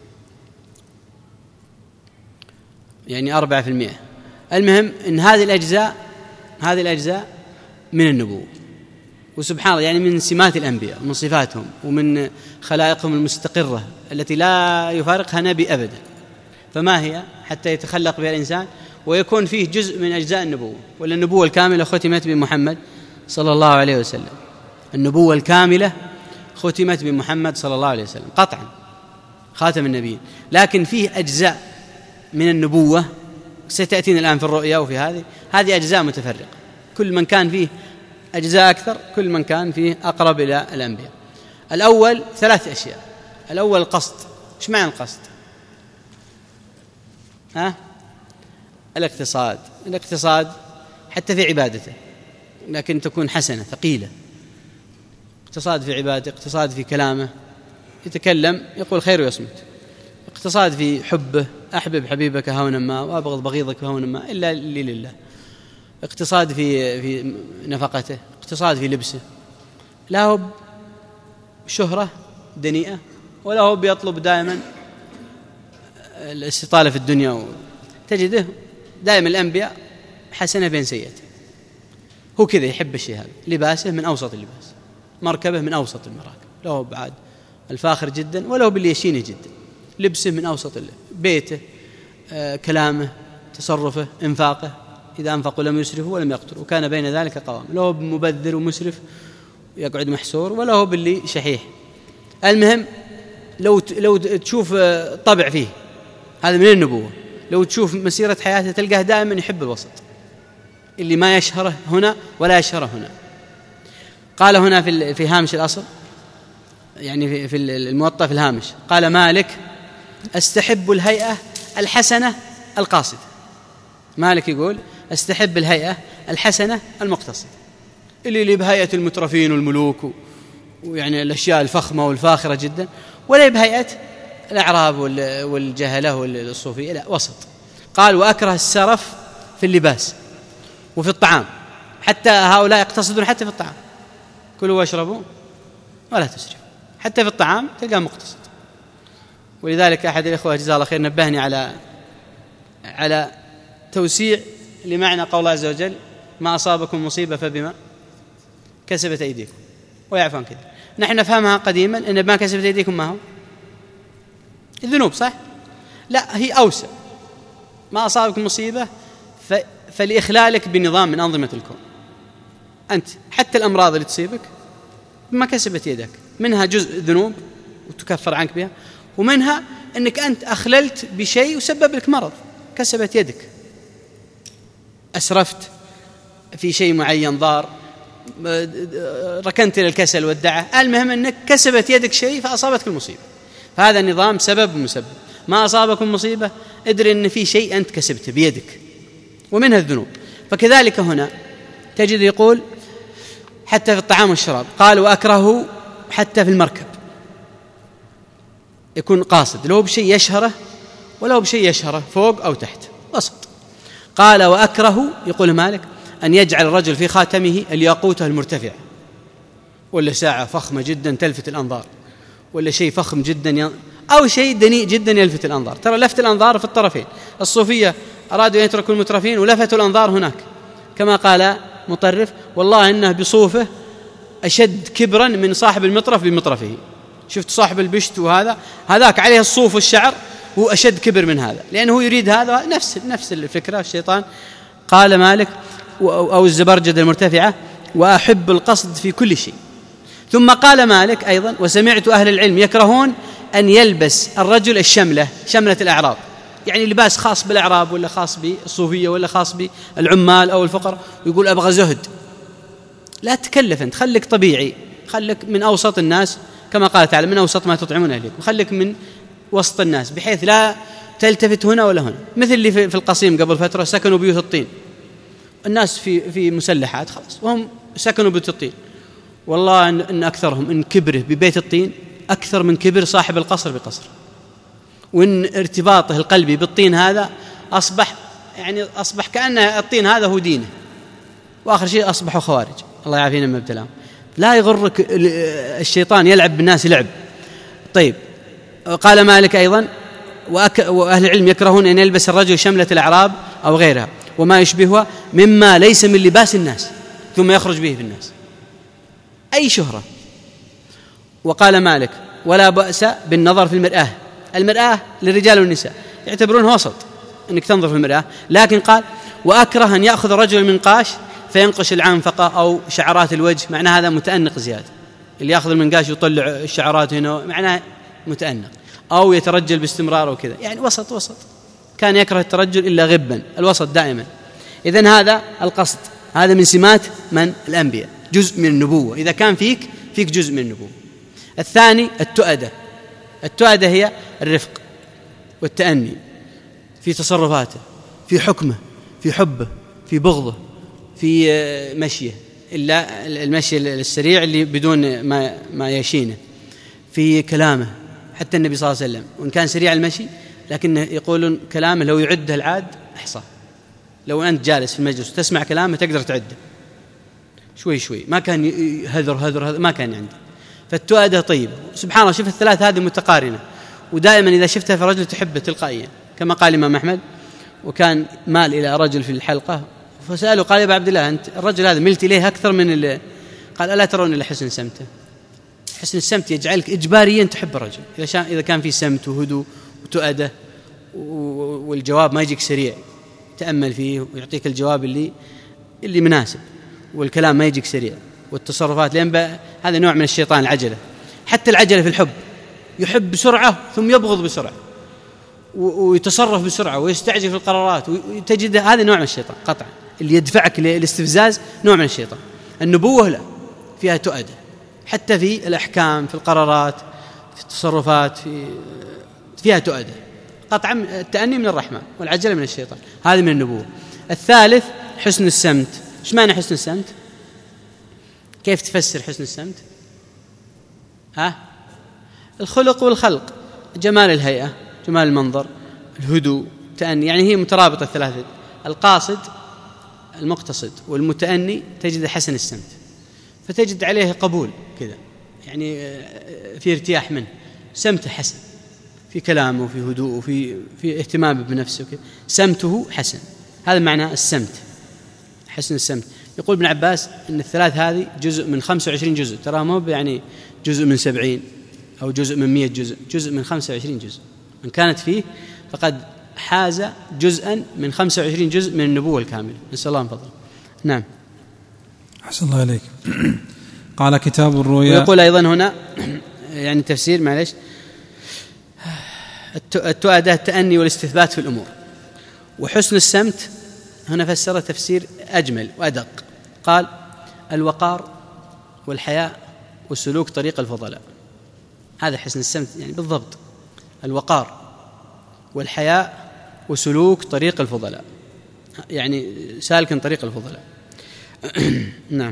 يعني أربعة في المئة. المهم أن هذه الأجزاء هذه الأجزاء من النبوة، وسبحان الله يعني من سمات الأنبياء ومن صفاتهم ومن خلائقهم المستقرة التي لا يفارقها نبي أبدا. فما هي حتى يتخلق بها الإنسان ويكون فيه جزء من أجزاء النبوة؟ ولا النبوة الكاملة ختمت بمحمد صلى الله عليه وسلم. النبوة الكاملة ختمت بمحمد صلى الله عليه وسلم قطعا، خاتم النبيين، لكن فيه أجزاء من النبوة ستأتينا الآن في الرؤيا وفي هذه هذه أجزاء متفرقة، كل من كان فيه أجزاء أكثر كل من كان فيه أقرب إلى الأنبياء. الأول ثلاث أشياء. الأول القصد. إيش معنى القصد؟ ها؟ الاقتصاد. الاقتصاد حتى في عبادته، لكن تكون حسنة ثقيلة. اقتصاد في عبادته، اقتصاد في كلامه، يتكلم يقول خير ويصمت. اقتصاد في حبه، أحبب حبيبك هونا ما وأبغض بغيضك هونا ما إلا لي لله. اقتصاد في في نفقته، اقتصاد في لبسه. لا هو شهرة دنيئة ولا هو بيطلب دائما الاستطالة في الدنيا. تجده دائما الأنبياء حسنة بين سيئته، هو كذا يحب الشيء هذا. لباسه من أوسط اللباس، مركبه من أوسط المراكب، لا هو بعد الفاخر جدا ولا هو باللي يشينه جدا. لبسه من أوسط اللبس، بيته، آه، كلامه، تصرفه، انفاقه، إذا أنفقوا لم يسرفوا ولم يقتروا وكان بين ذلك قوام. لا هو مبذر ومسرف يقعد محسور ولا هو باللي شحيح. المهم لو لو تشوف طبع فيه هذا من النبوة. لو تشوف مسيرة حياته تلقاه دائما يحب الوسط، اللي ما يشهره هنا ولا يشهره هنا. قال هنا في في هامش الأصل، يعني في في الموطأ في الهامش، قال مالك أستحب الهيئة الحسنة القاصدة. مالك يقول أستحب الهيئة الحسنة المقتصدة، اللي اللي بهيئة المترفين والملوك ويعني الأشياء الفخمة والفاخرة جدا، ولا بهيئة الأعراب والجهلة والصوفية، لا وسط. قال وأكره السرف في اللباس وفي الطعام، حتى هؤلاء يقتصدون حتى في الطعام، كلوا واشربوا ولا تسرفوا، حتى في الطعام تلقى مقتصد. ولذلك أحد الإخوة جزاه الله خير نبهني على على توسيع لمعنى قول الله عز وجل ما أصابكم مصيبة فبما كسبت أيديكم ويعفو عن كثير. نحن نفهمها قديما إن ما كسبت أيديكم ما هو الذنوب، صح؟ لا، هي أوسع. ما أصابكم مصيبة ف... فلإخلالك بنظام من أنظمة الكون. أنت حتى الأمراض اللي تصيبك ما كسبت يدك، منها جزء ذنوب وتكفر عنك بها، ومنها أنك أنت أخللت بشيء وسبب لك مرض كسبت يدك. أسرفت في شيء معين ضار، ركنت إلى الكسل والدعة، المهم أنك كسبت يدك شيء فأصابتك المصيبة. فهذا النظام سبب ومسبب. ما أصابكم مصيبة ادري أن في شيء أنت كسبته بيدك ومنها الذنوب. فكذلك هنا تجد يقول حتى في الطعام والشراب. قال وأكره حتى في المركب يكون قاصد، لو بشيء يشهره ولو بشيء يشهره فوق أو تحت وسط. قال وأكره يقول مالك أن يجعل الرجل في خاتمه الياقوتة المرتفعة، ولا ساعة فخمة جدا تلفت الأنظار، ولا شيء فخم جدا ي... أو شيء دنيء جدا يلفت الأنظار. ترى لفت الأنظار في الطرفين. الصوفية أرادوا أن يتركوا المترفين ولفتوا الأنظار هناك، كما قال مطرف والله إنه بصوفه أشد كبرا من صاحب المطرف بمطرفه. شفت صاحب البشت وهذا هذاك عليه الصوف والشعر هو أشد كبر من هذا، لأنه يريد هذا نفس نفس الفكرة الشيطان. قال مالك أو الزبرجد المرتفعة وأحب القصد في كل شيء. ثم قال مالك أيضا وسمعت أهل العلم يكرهون أن يلبس الرجل الشملة، شملة الأعراب، يعني لباس خاص بالأعراب ولا خاص بالصوفية ولا خاص بالعمال أو الفقراء، ويقول أبغى زهد. لا تكلف أنت، خليك طبيعي، خليك من أوسط الناس كما قال تعالى من أوسط ما تطعمون أهلكم، وخليك من وسط الناس بحيث لا تلتفت هنا ولا هنا. مثل اللي في القصيم قبل فترة سكنوا بيوت الطين، الناس في في مسلحات خلاص وهم سكنوا بيوت الطين. والله إن, إن أكثرهم إن كبره ببيت الطين أكثر من كبر صاحب القصر بقصر، وإن ارتباطه القلبي بالطين هذا أصبح يعني أصبح كأن الطين هذا هو دينه، وآخر شيء أصبحوا خوارج الله يعافينا من ابتلاهم. لا يغرك الشيطان يلعب بالناس لعب. طيب قال مالك أيضا وأك... وأهل العلم يكرهون أن يلبس الرجل شملة الأعراب أو غيرها وما يشبهها مما ليس من لباس الناس ثم يخرج به في الناس. أي شهرة. وقال مالك: ولا بأس بالنظر في المرآة. المرآة للرجال والنساء، يعتبرونه وسط أنك تنظر في المرآة، لكن قال: وأكره أن يأخذ رجل المنقاش فينقش العنفقة أو شعرات الوجه، معنى هذا متأنق زيادة. اللي يأخذ المنقاش يطلع الشعرات هنا معناه متأنق، أو يترجل باستمرار وكذا، يعني وسط وسط. كان يكره الترجل إلا غبا، الوسط دائما. إذن هذا القصد، هذا من سمات من؟ الأنبياء، جزء من النبوة. إذا كان فيك فيك جزء من النبوة. الثاني التؤدة. التؤدة هي الرفق والتأني في تصرفاته، في حكمه، في حبه، في بغضه، في مشيه، إلا المشي السريع اللي بدون ما ما يشينه، في كلامه. حتى النبي صلى الله عليه وسلم وإن كان سريع المشي، لكن يقولون كلامه لو يعده العاد أحصاه. لو أنت جالس في المجلس وتسمع كلامه تقدر تعده شوي شوي، ما كان هذر هذر هذر، ما كان عنده. فالتؤدة طيب. سبحان الله، شوف الثلاث هذه متقارنة، ودائما إذا شفتها في رجل تحبه تلقائيا، كما قال الإمام أحمد. وكان مال إلى رجل في الحلقة فسأله قال: يا أبا عبد الله، أنت الرجل هذا ملت إليه أكثر من اللي... قال: ألا ترون إلى حسن سمته؟ حسن السمت يجعلك إجباريا تحب الرجل، إذا كان في سمت وهدوء وتؤدة، والجواب ما يجيك سريع، تأمل فيه ويعطيك الجواب اللي اللي مناسب، والكلام ما يجيك سريع، والتصرفات، لأن هذا نوع من الشيطان، العجلة. حتى العجلة في الحب، يحب بسرعة ثم يبغض بسرعة، ويتصرف بسرعة ويستعجل في القرارات، وتجد هذا نوع من الشيطان قطعا، اللي يدفعك للاستفزاز نوع من الشيطان. النبوة لا، فيها تؤدة، حتى في الأحكام، في القرارات، في التصرفات، في فيها تؤدة قطعا. التأني من الرحمن والعجلة من الشيطان، هذه من النبوة. الثالث حسن السمت. ايش معنى حسن السمت؟ كيف تفسر حسن السمت؟ ها؟ الخلق والخلق، جمال الهيئة، جمال المنظر، الهدوء، التأني، يعني هي مترابطة الثلاثة. القاصد المقتصد والمتأني تجد حسن السمت، فتجد عليه قبول كذا، يعني في ارتياح منه، سمته حسن في كلامه، في هدوءه، في في اهتمامه بنفسه كذا، سمته حسن. هذا معنى السمت، حسن السمت. يقول ابن عباس ان الثلاث هذه جزء من خمسة وعشرين جزء، ترى مو يعني جزء من سبعين أو جزء من مئة جزء، جزء من خمسة وعشرين جزء. من كانت فيه فقد حاز جزءا من خمسة وعشرين جزء من النبوة الكاملة، نسأل الله من فضله. نعم. أحسن الله إليك. قال كتاب الرؤيا. ويقول أيضا هنا يعني تفسير، معلش، التؤدة التأني والاستثبات في الأمور. وحسن السمت هنا فسر تفسير أجمل وأدق، قال: الوقار والحياء والسلوك طريق الفضلاء. هذا حسن السمت يعني بالضبط، الوقار والحياء وسلوك طريق الفضلاء، يعني سالك طريق الفضلاء. نعم.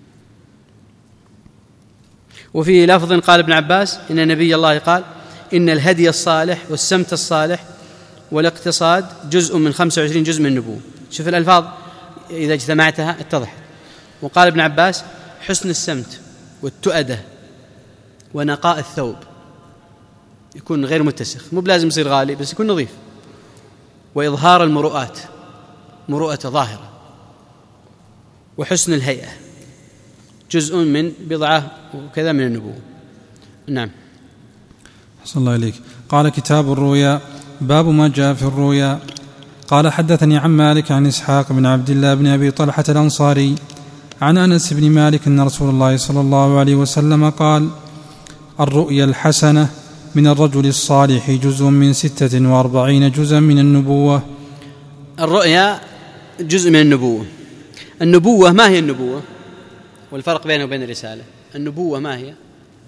وفي لفظ قال ابن عباس إن نبي الله قال: إن الهدي الصالح والسمت الصالح والاقتصاد جزء من خمسة وعشرين جزء من النبوة. شوف الألفاظ إذا اجتمعتها اتضحت. وقال ابن عباس: حسن السمت والتؤدة ونقاء الثوب، يكون غير متسخ، مو بلازم يصير غالي بس يكون نظيف، وإظهار المروءات، مروءة ظاهرة، وحسن الهيئة جزء من بضعة وكذا من النبوة. نعم. أحسن الله إليك. قال كتاب الرؤيا. باب ما جاء في الرؤيا. قال: حدثني عن مالك عن إسحاق بن عبد الله بن أبي طلحة الأنصاري عن أنس بن مالك أن رسول الله صلى الله عليه وسلم قال: الرؤيا الحسنة من الرجل الصالح جزء من ستة وأربعين جزءا من النبوة. الرؤيا جزء من النبوة. النبوة ما هي النبوة؟ والفرق بينه وبين الرسالة. النبوة ما هي؟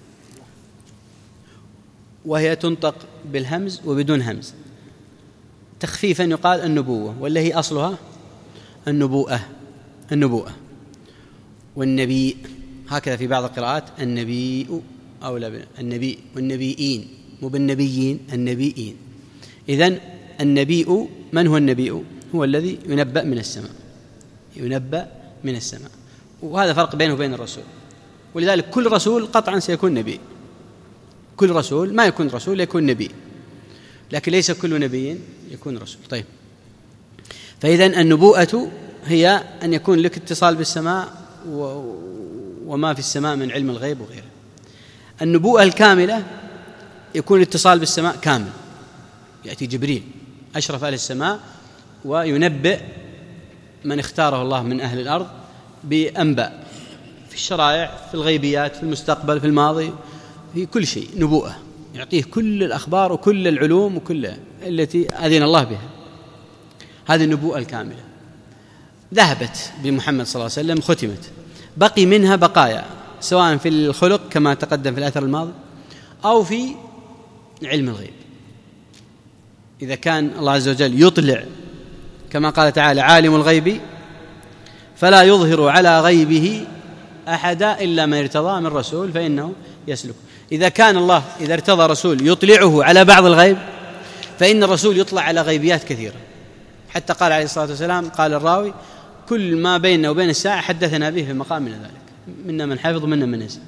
وهي تنطق بالهمز وبدون همز، تخفيفا يقال النبوة، ولا هي أصلها النبوءة. النبوءة والنبي، هكذا في بعض القراءات النبي أو لا النبي، والنبيين، مو بالنبيين، النبيين. إذن النبي، من هو النبي؟ هو الذي ينبأ من السماء، ينبأ من السماء. وهذا فرق بينه وبين الرسول، ولذلك كل رسول قطعا سيكون نبي. كل رسول ما يكون رسول يكون نبي، لكن ليس كل نبي يكون رسول. طيب، فإذن النبوءة هي أن يكون لك اتصال بالسماء وما في السماء من علم الغيب وغيره. النبوءة الكاملة يكون الاتصال بالسماء كامل، يأتي جبريل أشرف أهل السماء وينبئ من اختاره الله من أهل الأرض بأنباء في الشرائع، في الغيبيات، في المستقبل، في الماضي، في كل شيء نبوءة، يعطيه كل الأخبار وكل العلوم وكل التي أذن الله بها. هذه النبوءة الكاملة ذهبت بمحمد صلى الله عليه وسلم، ختمت، بقي منها بقايا سواء في الخلق كما تقدم في الأثر الماضي أو في علم الغيب. إذا كان الله عز وجل يطلع كما قال تعالى عالم الغيب فلا يظهر على غيبه أحدا إلا من ارتضى من رسول فإنه يسلك. إذا كان الله إذا ارتضى رسول يطلعه على بعض الغيب فإن الرسول يطلع على غيبيات كثيرة، حتى قال عليه الصلاة والسلام قال الراوي كل ما بيننا وبين الساعة حدثنا به في مقام من ذلك، منا من حفظ منا من نسي.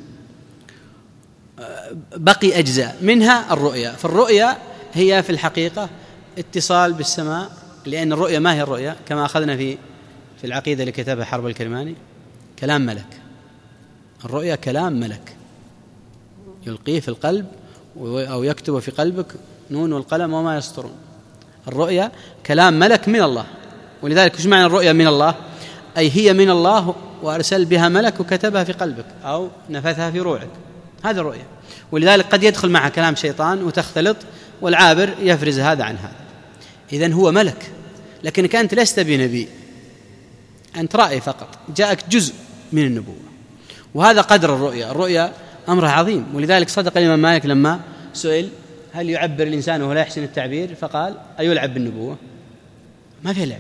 بقي أجزاء منها الرؤيا، فالرؤيا هي في الحقيقة اتصال بالسماء، لأن الرؤيا ما هي الرؤيا كما أخذنا في في العقيدة اللي كتبها حرب الكرماني، كلام ملك. الرؤيا كلام ملك يلقيه في القلب أو يكتب في قلبك نون والقلم وما يسطرون. الرؤيا كلام ملك من الله، ولذلك ايش معنى الرؤيا من الله؟ أي هي من الله وأرسل بها ملك وكتبها في قلبك أو نفثها في روعك، هذا الرؤيا. ولذلك قد يدخل معها كلام شيطان وتختلط، والعابر يفرز هذا عن هذا. إذن هو ملك، لكنك أنت لست بنبي، أنت رائي فقط، جاءك جزء من النبوة، وهذا قدر الرؤيا. الرؤيا أمرها عظيم، ولذلك صدق الإمام مالك لما سئل هل يعبر الإنسان وهو لا يحسن التعبير، فقال أيلعب بالنبوة؟ ما فيها لعب.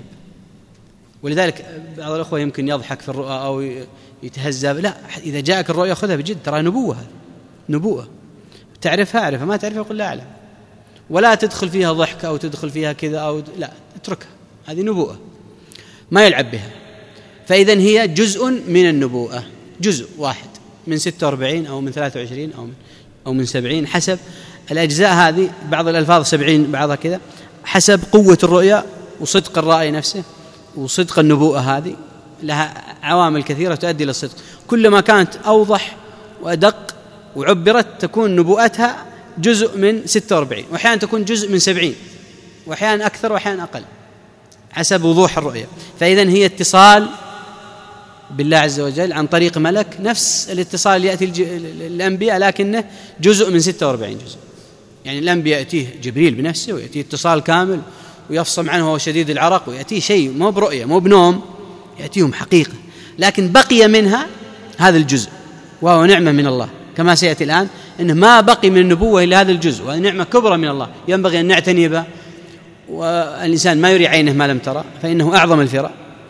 ولذلك بعض الأخوة يمكن يضحك في الرؤى أو يتهزأ، لا، إذا جاءك الرؤيا خذها بجد، ترى نبوة، هذه نبوة، تعرفها أعرفها، ما تعرفها قل لا أعلم، ولا تدخل فيها ضحك أو تدخل فيها كذا أو لا، اتركها، هذه نبوءة ما يلعب بها. فإذن هي جزء من النبوءة، جزء واحد من ستة وأربعين أو من ثلاثة وعشرين أو من أو من سبعين، حسب الأجزاء هذه، بعض الألفاظ سبعين بعضها كذا، حسب قوة الرؤيا وصدق الرأي نفسه وصدق النبوءة. هذه لها عوامل كثيرة تؤدي للصدق، كلما كانت أوضح وأدق وعبرت تكون نبوءتها جزء من ستة وأربعين، وأحيانا تكون جزء من سبعين، وأحيانا أكثر وأحيانا أقل حسب وضوح الرؤية. فإذن هي اتصال بالله عز وجل عن طريق ملك، نفس الاتصال يأتي الأنبياء لكنه جزء من ستة وأربعين جزء. يعني الأنبياء يأتيه جبريل بنفسه ويأتيه اتصال كامل ويفصم عنه وهو شديد العرق، ويأتيه شيء مو برؤية مو بنوم، يأتيهم حقيقة، لكن بقي منها هذا الجزء وهو نعمة من الله، كما سيأتي الآن إنه ما بقي من النبوة إلا هذا الجزء، وهذه نعمة كبرى من الله ينبغي أن نعتني بها. والإنسان ما يري عينه ما لم ترى، فإنه أعظم الفرع،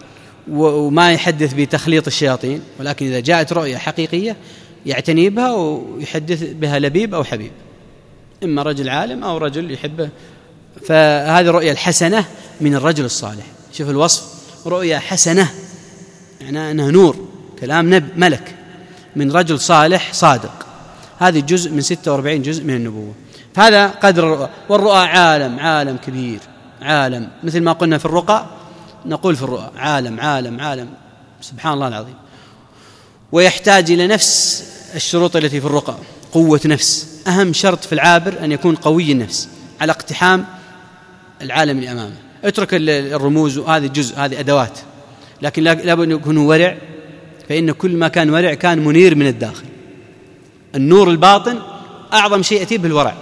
وما يحدث بتخليط الشياطين، ولكن إذا جاءت رؤية حقيقية يعتني بها ويحدث بها لبيب أو حبيب، إما رجل عالم أو رجل يحبه. فهذه الرؤية الحسنة من الرجل الصالح، شوف الوصف، رؤية حسنة يعني أنها نور، كلام نب ملك من رجل صالح صادق. هذه جزء من ستة وأربعين جزء من النبوة. فهذا قدر الرؤى. والرؤى عالم عالم كبير، عالم مثل ما قلنا في الرقى نقول في الرؤى عالم عالم عالم، سبحان الله العظيم. ويحتاج إلى نفس الشروط التي في الرقى، قوة نفس. أهم شرط في العابر أن يكون قوي النفس على اقتحام العالم اللي أمامه. اترك الرموز، وهذه جزء، هذه أدوات، لكن لابد أن يكون ورع، فإن كل ما كان ورع كان منير من الداخل. النور الباطن أعظم شيء يأتي بالورع،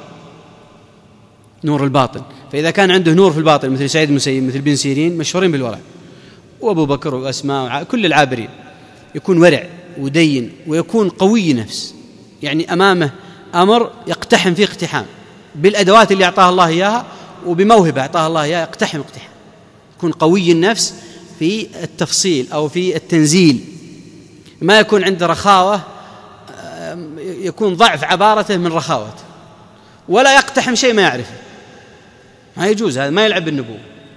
نور الباطن. فإذا كان عنده نور في الباطن مثل سعيد المسيب مثل بن سيرين مشهورين بالورع، وأبو بكر وأسماء وع... كل العابرين، يكون ورع ودين ويكون قوي نفس، يعني أمامه أمر يقتحم فيه اقتحام بالأدوات اللي أعطاها الله إياها وبموهبة أعطاها الله إياها، يقتحم اقتحام، يكون قوي النفس في التفصيل أو في التنزيل، ما يكون عنده رخاوة، يكون ضعف عبارته من رخاوته، ولا يقتحم شيء ما يعرفه، ما يجوز، هذا ما يلعب بالنبوة.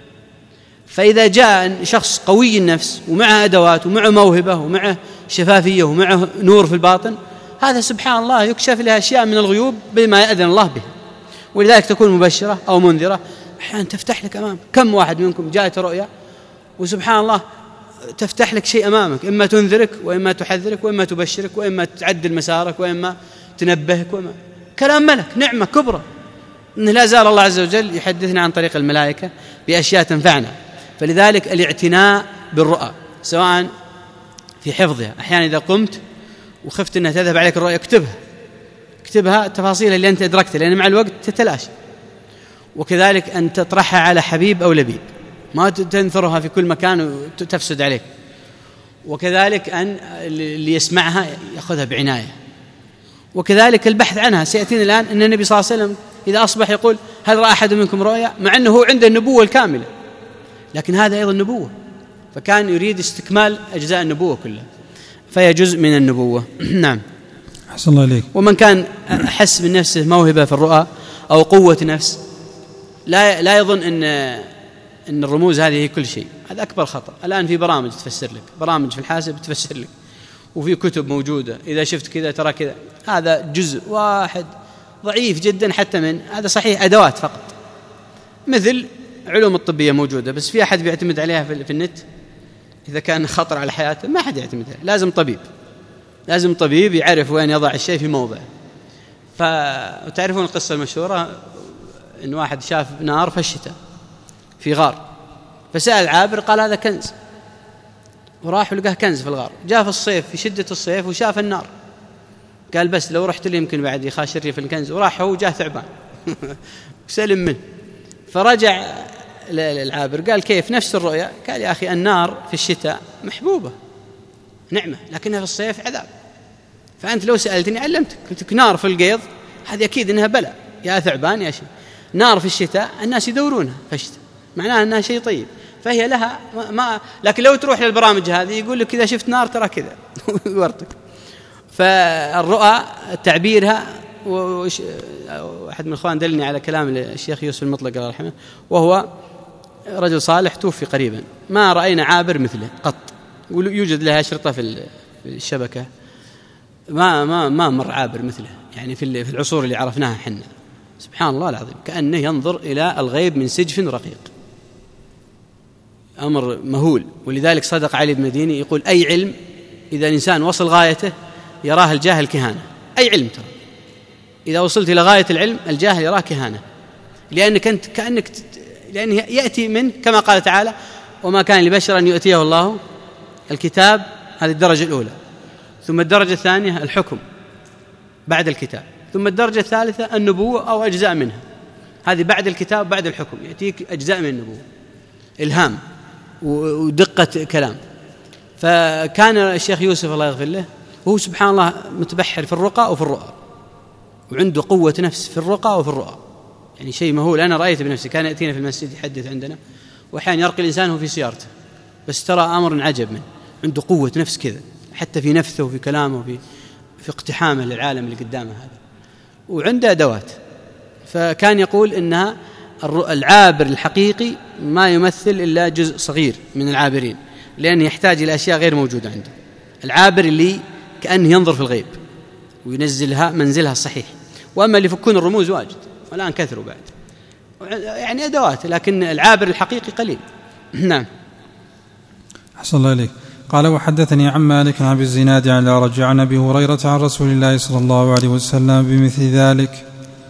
فإذا جاء شخص قوي النفس ومعه أدوات ومعه موهبة ومعه شفافية ومعه نور في الباطن، هذا سبحان الله يكشف له أشياء من الغيوب بما يأذن الله به، ولذلك تكون مبشرة أو منذرة، أحيانا تفتح لك أمام. كم واحد منكم جاءت رؤيا وسبحان الله تفتح لك شيء أمامك، إما تنذرك وإما تحذرك وإما تبشرك وإما تعدل مسارك وإما تنبهك، وإما كلام ملك، نعمة كبرى. إن لا زال الله عز وجل يحدثنا عن طريق الملائكة بأشياء تنفعنا. فلذلك الاعتناء بالرؤى سواء في حفظها، أحيانا إذا قمت وخفت أنها تذهب عليك الرؤيا اكتبها، اكتبها التفاصيل اللي أنت أدركتها، لأن مع الوقت تتلاشى. وكذلك أن تطرحها على حبيب أو لبيب، ما تنثرها في كل مكان وتفسد عليك. وكذلك أن اللي يسمعها يأخذها بعناية. وكذلك البحث عنها. سيأتينا الآن أن النبي صلى الله عليه وسلم إذا أصبح يقول هل رأى أحد منكم رؤيا، مع أنه هو عنده النبوة الكاملة، لكن هذا أيضا نبوة، فكان يريد استكمال أجزاء النبوة كلها، فهي جزء من النبوة. نعم. أحسن الله إليك. ومن كان أحس من نفسه موهبة في الرؤى أو قوة نفس، لا لا يظن أن أن الرموز هذه هي كل شيء، هذا أكبر خطأ. الآن في برامج تفسر لك، برامج في الحاسب تفسر لك، وفي كتب موجودة، إذا شفت كذا ترى كذا. هذا جزء واحد ضعيف جدا حتى من هذا، صحيح أدوات فقط، مثل علوم الطبية موجودة، بس في أحد بيعتمد عليها في النت إذا كان خطر على حياته؟ ما حد يعتمد عليها، لازم طبيب، لازم طبيب يعرف وين يضع الشيء في موضعه. فتعرفون القصة المشهورة إن واحد شاف نار في الشتاء في غار، فسأل عابر قال هذا كنز، وراح ولقاه كنز في الغار. جاء في الصيف في شدة الصيف وشاف النار، قال بس لو رحت لي يمكن بعد يخاشرني في الكنز، وراح هو جاء ثعبان وسلم منه. فرجع العابر قال كيف نفس الرؤيا؟ قال يا أخي النار في الشتاء محبوبة نعمة، لكنها في الصيف عذاب. فأنت لو سألتني علمتك، قلت لك نار في القيض هذه أكيد إنها بلاء يا ثعبان يا شيء، نار في الشتاء الناس يدورونها في الشتاء، معناها أنها شيء طيب، فهي لها ما. لكن لو تروح للبرامج هذه يقول لك إذا شفت نار ترى كذا ورتك. فالرؤى تعبيرها، واحد من الأخوان دلني على كلام الشيخ يوسف المطلق الله يرحمه، وهو رجل صالح توفي قريبا، ما رأينا عابر مثله قط، يوجد لها أشرطة في الشبكة، ما ما ما مر عابر مثله، يعني في العصور اللي عرفناها حنا، سبحان الله العظيم، كأنه ينظر إلى الغيب من سجف رقيق، أمر مهول. ولذلك صدق علي بن مديني يقول أي علم إذا الإنسان وصل غايته يراه الجاهل كهانة، أي علم ترى إذا وصلت إلى غاية العلم الجاهل يراه كهانة، لأنك أنت كأنك لأنه يأتي من كما قال تعالى وما كان لبشر أن يؤتيه الله الكتاب، هذه الدرجة الأولى، ثم الدرجة الثانية الحكم بعد الكتاب، ثم الدرجة الثالثة النبوة أو أجزاء منها، هذه بعد الكتاب بعد الحكم يأتيك أجزاء من النبوة، إلهام ودقة كلام. فكان الشيخ يوسف الله يغفر له وهو سبحان الله متبحر في الرقى وفي الرؤى، وعنده قوة نفس في الرقى وفي الرؤى، يعني شيء مهول. أنا رأيته بنفسي، كان يأتينا في المسجد يحدث عندنا، وأحيانا يرقي الإنسان وهو في سيارته، بس ترى أمر عجب منه، عنده قوة نفس كذا، حتى في نفسه وفي كلامه وفي في اقتحامه للعالم اللي قدامه هذا، وعنده أدوات. فكان يقول إنها العابر الحقيقي ما يمثل إلا جزء صغير من العابرين، لأنه يحتاج إلى أشياء غير موجودة عنده. العابر اللي كأنه ينظر في الغيب وينزلها منزلها الصحيح، وأما اللي يفكون الرموز واجد والآن كثروا بعد، يعني أدوات، لكن العابر الحقيقي قليل. نعم. أحسن الله إليك. قال وحدثني عن مالك عن أبي الزناد عن الأعرج عن أبي هريرة عن رسول الله صلى الله عليه وسلم بمثل ذلك.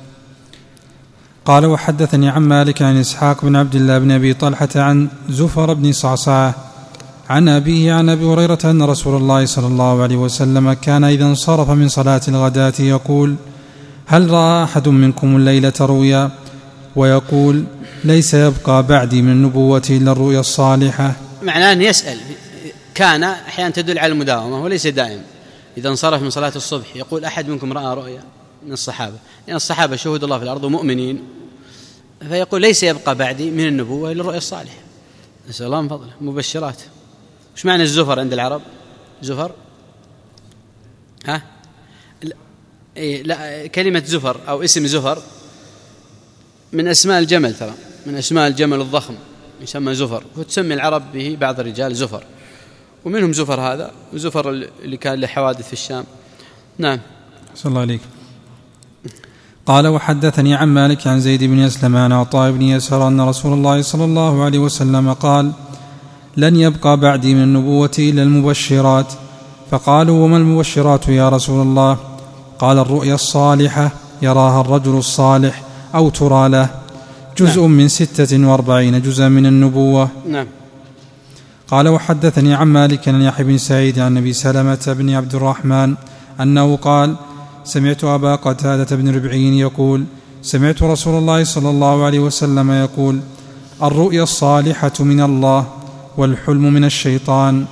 قال وحدثني عن مالك عن إسحاق بن عبد الله بن أبي طلحة عن زفر بن صعصعة عن أبيه عن أبي هريرة أن رسول الله صلى الله عليه وسلم كان إذا انصرف من صلاة الغداة يقول هل رأى أحد منكم الليلة رؤيا؟ ويقول ليس يبقى بعدي من نبوتي إلا الرؤيا الصالحة. معناه أن يسأل، كان أحيانا تدل على المداومة وليس دائم. إذا انصرف من صلاة الصبح يقول أحد منكم رأى رؤيا من الصحابة، لأن يعني الصحابة شهود الله في الأرض ومؤمنين، فيقول ليس يبقى بعدي من النبوة إلا الرؤيا الصالحة. نسأل الله من فضله. مبشرات. وش معنى الزفر عند العرب؟ زفر ها لا, إيه لا كلمة زفر أو اسم زفر من أسماء الجمل، ترى من أسماء الجمل الضخم يسمى زفر، وتسمي العرب به بعض الرجال زفر، ومنهم زفر هذا وزفر اللي كان له حوادث في الشام. نعم. صلى الله عليك. قال وحدثني عن مالك عن زيد بن أسلم عن عطاء بن يسار أن رسول الله صلى الله عليه وسلم قال لن يبقى بعدي من النبوة إلا المبشرات. فقالوا وما المبشرات يا رسول الله؟ قال الرؤيا الصالحة يراها الرجل الصالح أو ترى له، جزء نعم. من ستة واربعين جزءا من النبوة. نعم. قال وحدثني عن مالك عن يحيى بن سعيد عن أبي سلمة بن عبد الرحمن أنه قال سمعت أبا قتادة بن ربعي يقول سمعت رسول الله صلى الله عليه وسلم يقول الرؤيا الصالحة من الله والحلم من الشيطان،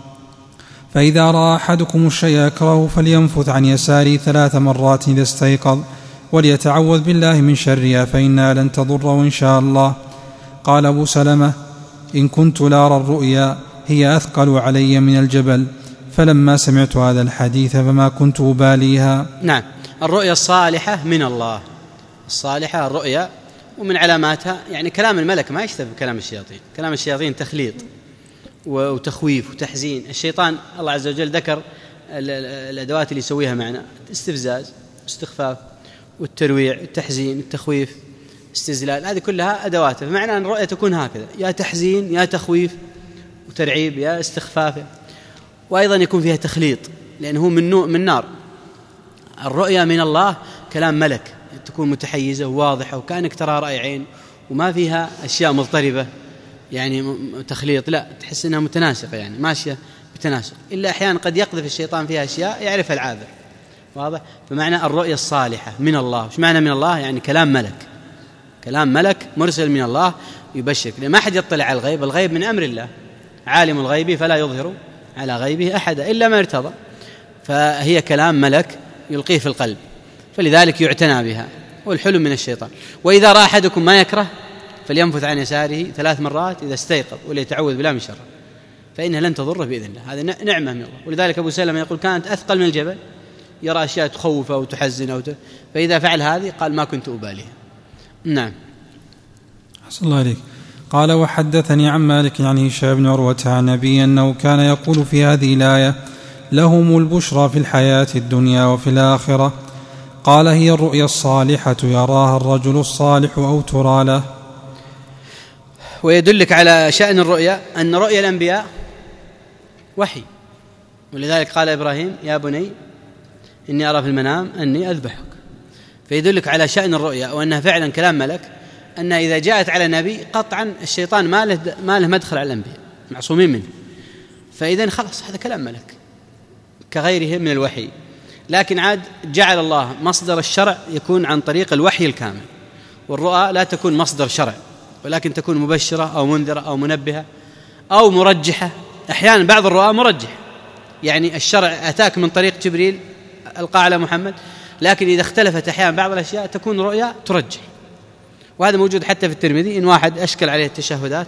فإذا رأى أحدكم الشيء يكرهه فلينفث عن يساره ثلاث مرات إذا استيقظ وليتعوذ بالله من شرها فإنها لن تضره إن شاء الله. قال أبو سلمة إن كنت لأرى الرؤيا هي أثقل علي من الجبل، فلما سمعت هذا الحديث فما كنت أباليها. نعم. الرؤيا الصالحة من الله، الصالحة الرؤيا، ومن علاماتها يعني كلام الملك ما يشتبه بكلام الشياطين. كلام الشياطين تخليط وتخويف وتحزين. الشيطان الله عز وجل ذكر الأدوات اللي يسويها معنا: استفزاز، استخفاف، والترويع، التحزين، التخويف، استزلال، هذه كلها أدواته. فمعنى أن الرؤيا تكون هكذا: يا تحزين يا تخويف وترعيب يا استخفاف، وأيضا يكون فيها تخليط لأنه من, من نار. الرؤيا من الله كلام ملك، تكون متحيزة وواضحة وكأنك ترى رأي عين، وما فيها أشياء مضطربة يعني تخليط، لا، تحس أنها متناسقة يعني ماشية بتناسق. إلا أحيانا قد يقذف الشيطان فيها أشياء يعرفها العابر، واضح؟ فمعنى الرؤيا الصالحة من الله، وش معنى من الله؟ يعني كلام ملك، كلام ملك مرسل من الله يبشرك، لأن ما أحد يطلع على الغيب، الغيب من أمر الله، عالم الغيب فلا يظهر على غيبه أحدا إلا ما ارتضى، فهي كلام ملك يلقيه في القلب، فلذلك يعتنى بها. والحلم من الشيطان. وإذا رأى أحدكم ما يكره فلينفث عن يساره ثلاث مرات إذا استيقظ وليتعوذ بالله من شره فإنها لن تضره بإذن الله. هذا نعمة من الله. ولذلك أبو سلمة يقول كانت أثقل من الجبل، يرى أشياء تخوفه وتحزنه وت... فإذا فعل هذه قال ما كنت أباليها. نعم. أحسن الله عليك. قال وحدثني عن مالك عن هشام بن عروة عن أبي أنه كان يقول في هذه الآية لهم البشرى في الحياة الدنيا وفي الآخرة. قال هي الرؤيا الصالحة يراها الرجل الصالح أو ترى له. ويدلك على شأن الرؤيا أن رؤيا الأنبياء وحي، ولذلك قال إبراهيم يا بني إني أرى في المنام أني أذبحك. فيدلك على شأن الرؤيا وأنها فعلا كلام ملك، أنها إذا جاءت على نبي قطعا الشيطان ما له, ما له مدخل على الأنبياء، معصومين منه، فإذا خلص هذا كلام ملك كغيره من الوحي. لكن عاد جعل الله مصدر الشرع يكون عن طريق الوحي الكامل، والرؤى لا تكون مصدر شرع ولكن تكون مبشرة أو منذرة أو منبهة أو مرجحة. أحيانا بعض الرؤى مرجح، يعني الشرع أتاك من طريق جبريل ألقى على محمد، لكن إذا اختلفت أحيانا بعض الأشياء تكون رؤيا ترجح. وهذا موجود حتى في الترمذي، إن واحد أشكل عليه التشهدات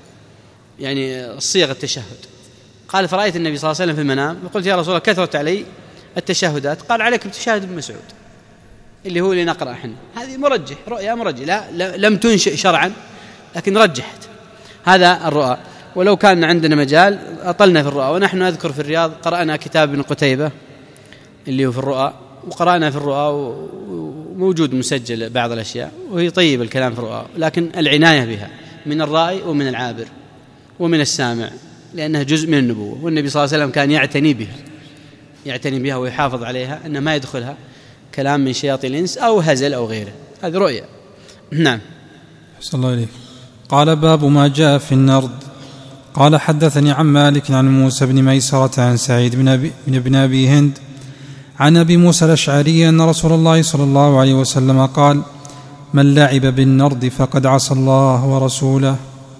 يعني صيغ التشهد، قال فرأيت النبي صلى الله عليه وسلم في المنام وقلت يا رسول الله كثرت علي التشهدات، قال عليك بتشهد ابن مسعود اللي هو اللي نقرأ احنا، هذه مرجح، رؤيا مرجح، لا, لا لم تنشئ شرعا لكن رجحت. هذا الرؤى. ولو كان عندنا مجال أطلنا في الرؤى، ونحن نذكر في الرياض قرأنا كتاب ابن قتيبة اللي هو في الرؤى، وقرأنا في الرؤى وموجود مسجل بعض الأشياء، وهي طيب الكلام في الرؤى، لكن العناية بها من الرائي ومن العابر ومن السامع، لأنها جزء من النبوة، والنبي صلى الله عليه وسلم كان يعتني بها يعتني بها ويحافظ عليها أن ما يدخلها كلام من شياطين الإنس أو هزل أو غيره. هذه رؤيا. نعم. أحسن الله إليك. قال باب ما جاء في النرد. قال حدثني عن مالك عن موسى بن ميسرة عن سعيد بن أبي, بن أبي هند عن أبي موسى الأشعري أن رسول الله صلى الله عليه وسلم قال من لعب بالنرد فقد عصى الله ورسوله.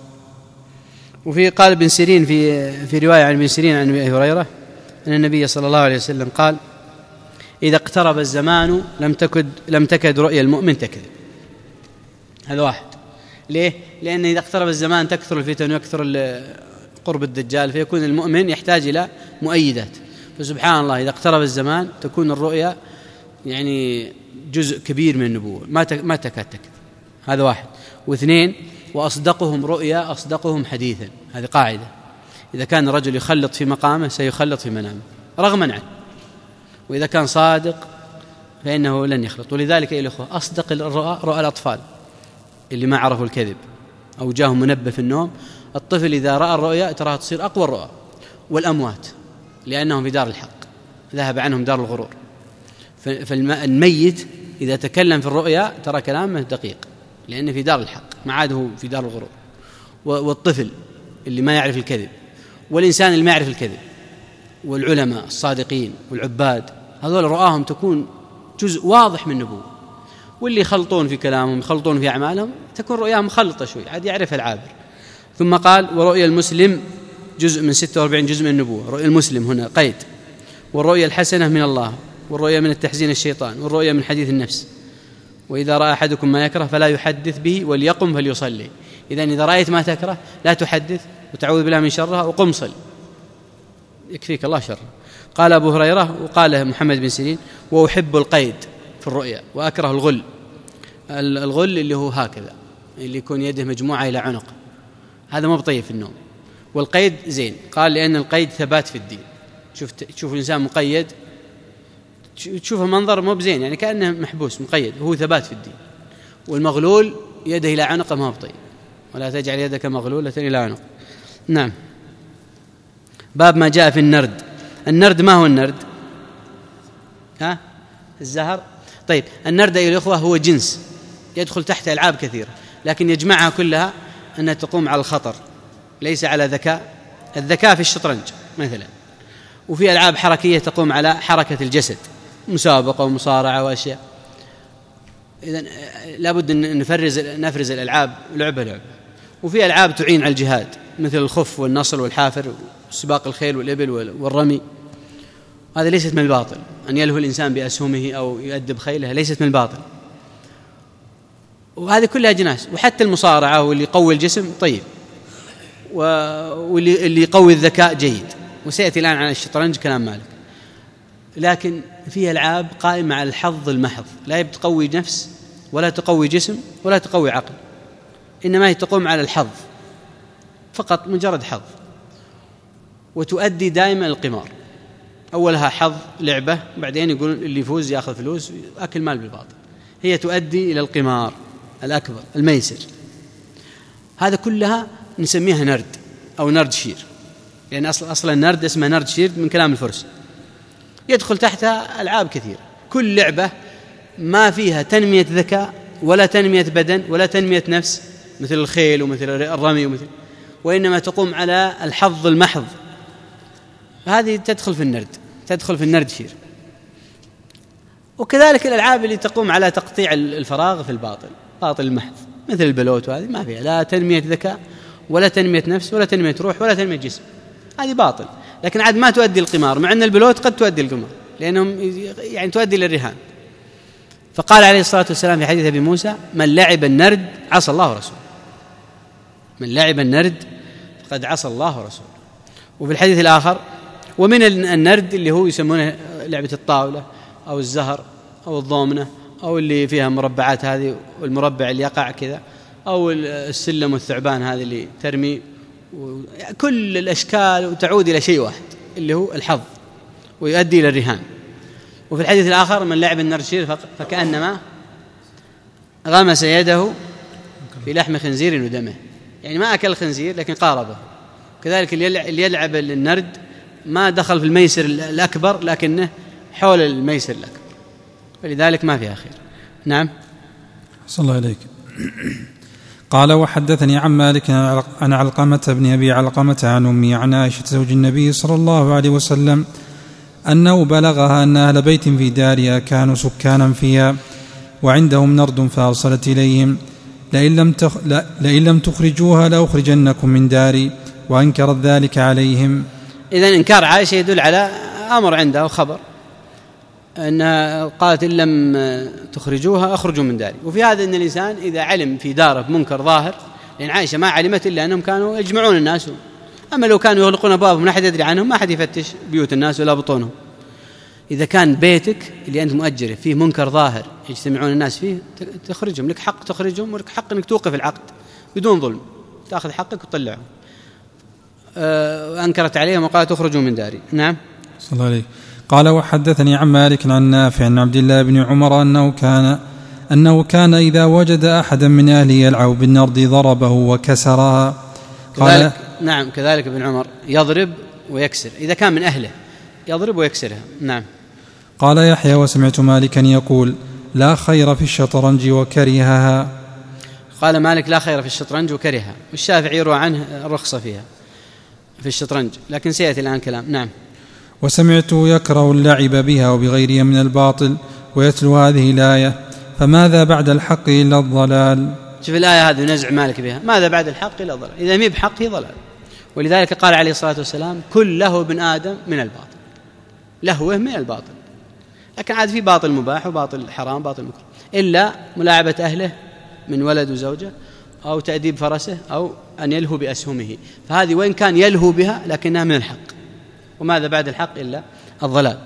وفي قال ابن سيرين في في رواية عن ابن سيرين عن أبي هريرة أن النبي صلى الله عليه وسلم قال إذا اقترب الزمان لم تكد لم تكد رؤيا المؤمن تكذب. هذا واحد. ليه؟ لأن إذا اقترب الزمان تكثر الفتن ويكثر قرب الدجال، فيكون المؤمن يحتاج إلى مؤيدات. فسبحان الله إذا اقترب الزمان تكون الرؤيا يعني جزء كبير من النبوة، ما ما تكاد تكذب. هذا واحد. واثنين، وأصدقهم رؤيا أصدقهم حديثا. هذه قاعدة، إذا كان الرجل يخلط في مقامه سيخلط في منامه رغما عنه، وإذا كان صادق فإنه لن يخلط. ولذلك أيها الأخوة أصدق الرؤى رؤى الأطفال اللي ما عرفوا الكذب أو جاهم منبه في النوم، الطفل إذا رأى الرؤيا تراها تصير أقوى الرؤى. والأموات لأنهم في دار الحق ذهب عنهم دار الغرور. فالميت إذا تكلم في الرؤيا ترى كلامه دقيق لأنه في دار الحق ما عاد هو في دار الغرور. والطفل اللي ما يعرف الكذب، والإنسان اللي ما يعرف الكذب، والعلماء الصادقين والعباد، هذول رؤاهم تكون جزء واضح من النبوة. واللي يخلطون في كلامهم يخلطون في أعمالهم تكون رؤياهم مخلطة شوي عاد يعرف العابر. ثم قال ورؤيا المسلم جزء من ستة وأربعين جزء من النبوة. رؤيا المسلم هنا قيد. والرؤيا الحسنة من الله، والرؤيا من التحزين الشيطان، والرؤيا من حديث النفس. وإذا رأى أحدكم ما يكره فلا يحدث به وليقم فليصلي. إذن إذا رأيت ما تكره لا تحدث وتعوذ بالله من شرها وقم صل، يكفيك الله شر. قال أبو هريرة وقال محمد بن سيرين وأحب القيد في الرؤيا وأكره الغل. الغل اللي هو هكذا اللي يكون يده مجموعة إلى عنق، هذا ما بطيب في النوم. والقيد زين، قال لأن القيد ثبات في الدين. شوف تشوف الإنسان مقيد تشوفه منظر مو بزين، يعني كأنه محبوس مقيد، هو ثبات في الدين. والمغلول يده إلى عنقه ما بطيب، ولا تجعل يدك مغلولة إلى عنق. نعم. باب ما جاء في النرد. النرد ما هو النرد؟ ها؟ الزهر. طيب النرد أيها الأخوة هو جنس يدخل تحت ألعاب كثيرة، لكن يجمعها كلها أنها تقوم على الخطر ليس على ذكاء. الذكاء في الشطرنج مثلا، وفي ألعاب حركية تقوم على حركة الجسد، مسابقة ومصارعة وأشياء. إذن لابد أن نفرز نفرز الألعاب لعبة لعبة. وفي ألعاب تعين على الجهاد مثل الخف والنصر والحافر وسباق الخيل والإبل والرمي، هذا ليست من الباطل. أن يلهو الإنسان بأسهمه أو يؤدب خيله ليست من الباطل، وهذه كلها أجناس. وحتى المصارعة واللي يقوي الجسم طيب، واللي يقوي الذكاء جيد. وسيأتي الآن عن الشطرنج كلام مالك. لكن في ألعاب قائمة على الحظ المحض، لا تقوي نفس ولا تقوي جسم ولا تقوي عقل، إنما هي تقوم على الحظ فقط، مجرد حظ. وتؤدي دائما القمار، أولها حظ لعبة، بعدين يقول اللي يفوز يأخذ فلوس أكل مال بالباطل. هي تؤدي إلى القمار الأكبر، الميسر. هذا كلها نسميها نرد أو نرد شير، لأن يعني أصل أصل النرد اسمه نرد شير من كلام الفرس. يدخل تحتها ألعاب كثيرة، كل لعبة ما فيها تنمية ذكاء ولا تنمية بدن ولا تنمية نفس مثل الخيل ومثل الرمي ومثل، وإنما تقوم على الحظ المحض. هذه تدخل في النرد، تدخل في النرد شير. وكذلك الألعاب اللي تقوم على تقطيع الفراغ في الباطل، باطل المحض، مثل البلوت، وهذه ما فيها لا تنمية ذكاء ولا تنمية نفس ولا تنمية روح ولا تنمية جسم، هذه باطل. لكن عاد ما تؤدي القمار، مع أن البلوت قد تؤدي القمار لأنهم يعني تؤدي للرهان. فقال عليه الصلاة والسلام في حديث أبي موسى من لعب النرد عصى الله ورسوله. من لعب النرد فقد عصى الله ورسوله. وفي الحديث الآخر ومن النرد اللي هو يسمونه لعبة الطاولة أو الزهر أو الضامنة أو اللي فيها مربعات، هذه والمربع اللي يقع كذا، أو السلم والثعبان هذه اللي ترمي، كل الأشكال وتعود إلى شيء واحد اللي هو الحظ ويؤدي إلى الرهان. وفي الحديث الآخر من لعب النرد شير فكأنما غمس يده في لحم خنزير ودمه، يعني ما أكل الخنزير لكن قاربه. كذلك اللي يلعب النرد ما دخل في الميسر الأكبر لكنه حول الميسر الأكبر، ولذلك ما فيها خير. نعم. صلى الله عليك. قال وحدثني عن مالك عن علقمة بن أبي علقمة عن أمي عن عائشة زوج النبي صلى الله عليه وسلم أنه بلغها أن أهل بيت في دارها كانوا سكانا فيها وعندهم نرد فأرسلت إليهم لئن لم, تخ... لئن لم تخرجوها لأخرجنكم من داري، وأنكرت ذلك عليهم. إذن إنكار عائشة يدل على أمر عندها وخبر، أنها قالت إن لم تخرجوها أخرجوا من داري. وفي هذا أن الإنسان إذا علم في داره بمنكر ظاهر، لأن عائشة ما علمت إلا أنهم كانوا يجمعون الناس، أما لو كانوا يغلقون أبوابهم لا أحد يدري عنهم ما أحد يفتش بيوت الناس ولا بطونهم. إذا كان بيتك اللي أنت مؤجره فيه منكر ظاهر يجتمعون الناس فيه تخرجهم، لك حق تخرجهم ولك حق أنك توقف العقد بدون ظلم، تأخذ حقك وتطلعهم. أنكرت عليهم وقالت تخرجوا من داري. نعم. صلى الله عليه. قال وحدثني عن مالك عن نافع عن عبد الله بن عمر أنه كان أنه كان إذا وجد أحدا من أهله يلعب بالنرد ضربه وكسرها، كذلك نعم كذلك ابن عمر يضرب ويكسر إذا كان من أهله يضرب ويكسرها. نعم. قال يحيى وسمعت مالكا يقول لا خير في الشطرنج وكرهها. قال مالك لا خير في الشطرنج وكرهها، والشافعي يروى عنه الرخصة فيها في الشطرنج، لكن سيأتي الآن كلام. نعم. وسمعت يكره اللعب بها وبغيرها من الباطل ويتلو هذه الآية فماذا بعد الحق إلا الضلال. شوف الآية هذه نزع مالك بها، ماذا بعد الحق إلا الضلال، إذا مي بحق هي ضلال. ولذلك قال عليه الصلاة والسلام كل له ابن آدم من الباطل، لهوه من الباطل، لكن عاد في باطل مباح وباطل حرام باطل مكروه، إلا ملاعبة أهله من ولد وزوجة أو تأديب فرسه أو أن يلهو بأسهمه، فهذه وإن كان يلهو بها لكنها من الحق، وماذا بعد الحق إلا الضلال.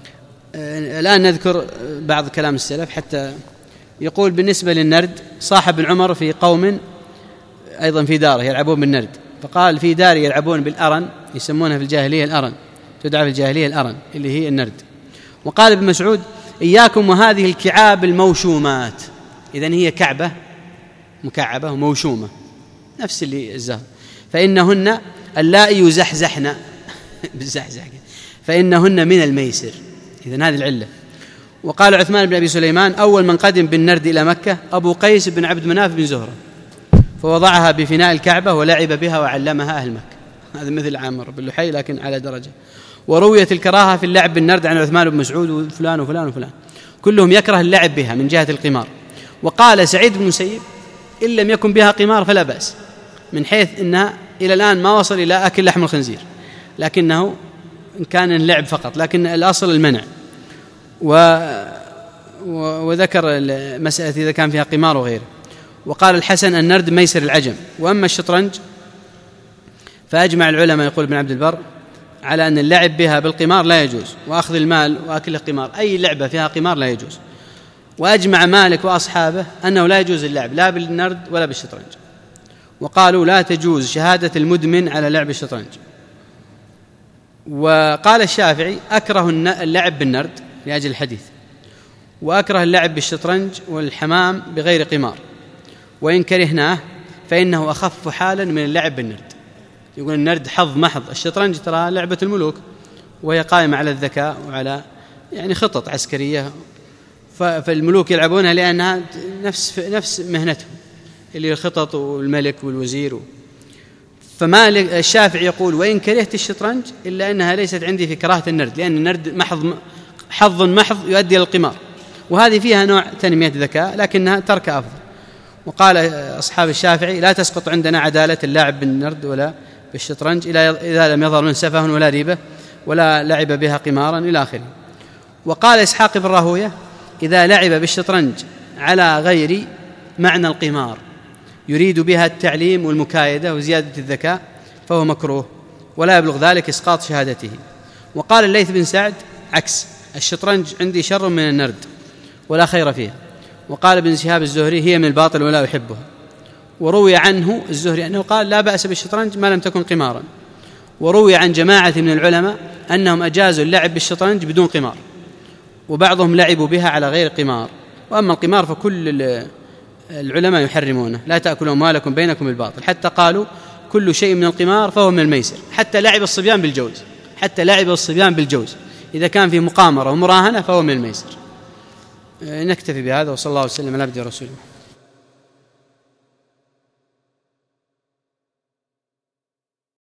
الآن نذكر بعض كلام السلف. حتى يقول بالنسبة للنرد صاحب العمر في قوم أيضا في داره يلعبون بالنرد، فقال في دار يلعبون بالأرن يسمونها في الجاهلية الأرن، تدعى في الجاهلية الأرن اللي هي النرد. وقال ابن مسعود إياكم وهذه الكعاب الموشومات، إذن هي كعبة مكعبة وموشومة نفس اللي الزهر، فإنهن اللائي يزحزحن بالزحزح فإنهن من الميسر، إذن هذه العلة. وقال عثمان بن أبي سليمان أول من قدم بالنرد إلى مكة أبو قيس بن عبد مناف بن زهرة، فوضعها بفناء الكعبة ولعب بها وعلمها أهل مكة. هذا مثل عامر بن لحي لكن على درجة. ورويت الكراهة في اللعب بالنرد عن عثمان بن مسعود وفلان وفلان وفلان، كلهم يكره اللعب بها من جهة القمار. وقال سعيد بن مسيب إن لم يكن بها قمار فلا بأس، من حيث أنها إلى الآن ما وصل إلى أكل لحم الخنزير، لكنه إن كان اللعب فقط، لكن الأصل المنع. و... وذكر مسألة إذا كان فيها قمار وغيره. وقال الحسن النرد ميسر العجم. وأما الشطرنج فأجمع العلماء يقول ابن عبد البر على أن اللعب بها بالقمار لا يجوز، وأخذ المال وأكل قمار، أي لعبة فيها قمار لا يجوز. وأجمع مالك وأصحابه أنه لا يجوز اللعب لا بالنرد ولا بالشطرنج، وقالوا لا تجوز شهادة المدمن على لعب الشطرنج. وقال الشافعي أكره اللعب بالنرد لأجل الحديث، وأكره اللعب بالشطرنج والحمام بغير قمار، وإن كرهناه فإنه أخف حالا من اللعب بالنرد. يقول النرد حظ محض، الشطرنج ترى لعبة الملوك وهي قائمة على الذكاء وعلى يعني خطط عسكرية، فالملوك يلعبونها لأنها نفس نفس مهنتهم اللي الخطط والملك والوزير. فمالك الشافعي يقول وإن كرهت الشطرنج إلا أنها ليست عندي في كراهة النرد، لأن النرد محض حظ محض يؤدي إلى القمار، وهذه فيها نوع تنمية ذكاء لكنها ترك أفضل. وقال أصحاب الشافعي لا تسقط عندنا عدالة اللاعب بالنرد ولا بالشطرنج إذا لم يظهر من سفه ولا ريبة ولا لعب بها قمارا إلى آخره. وقال إسحاق بن راهوية إذا لعب بالشطرنج على غير معنى القمار يريد بها التعليم والمكايدة وزيادة الذكاء فهو مكروه ولا يبلغ ذلك إسقاط شهادته. وقال الليث بن سعد عكس، الشطرنج عندي شر من النرد ولا خير فيها. وقال ابن شهاب الزهري هي من الباطل ولا يحبها. وروي عنه الزهري أنه قال لا بأس بالشطرنج ما لم تكن قمارا. وروي عن جماعة من العلماء أنهم أجازوا اللعب بالشطرنج بدون قمار، وبعضهم لعبوا بها على غير قمار. وأما القمار فكل العلماء يحرمونه، لا تأكلوا أموالكم بينكم بالباطل، حتى قالوا كل شيء من القمار فهو من الميسر، حتى لعب الصبيان بالجوز، حتى لعب الصبيان بالجوز إذا كان في مقامرة ومراهنة فهو من الميسر. نكتفي بهذا، وصلى الله وسلم على عبده ورسوله.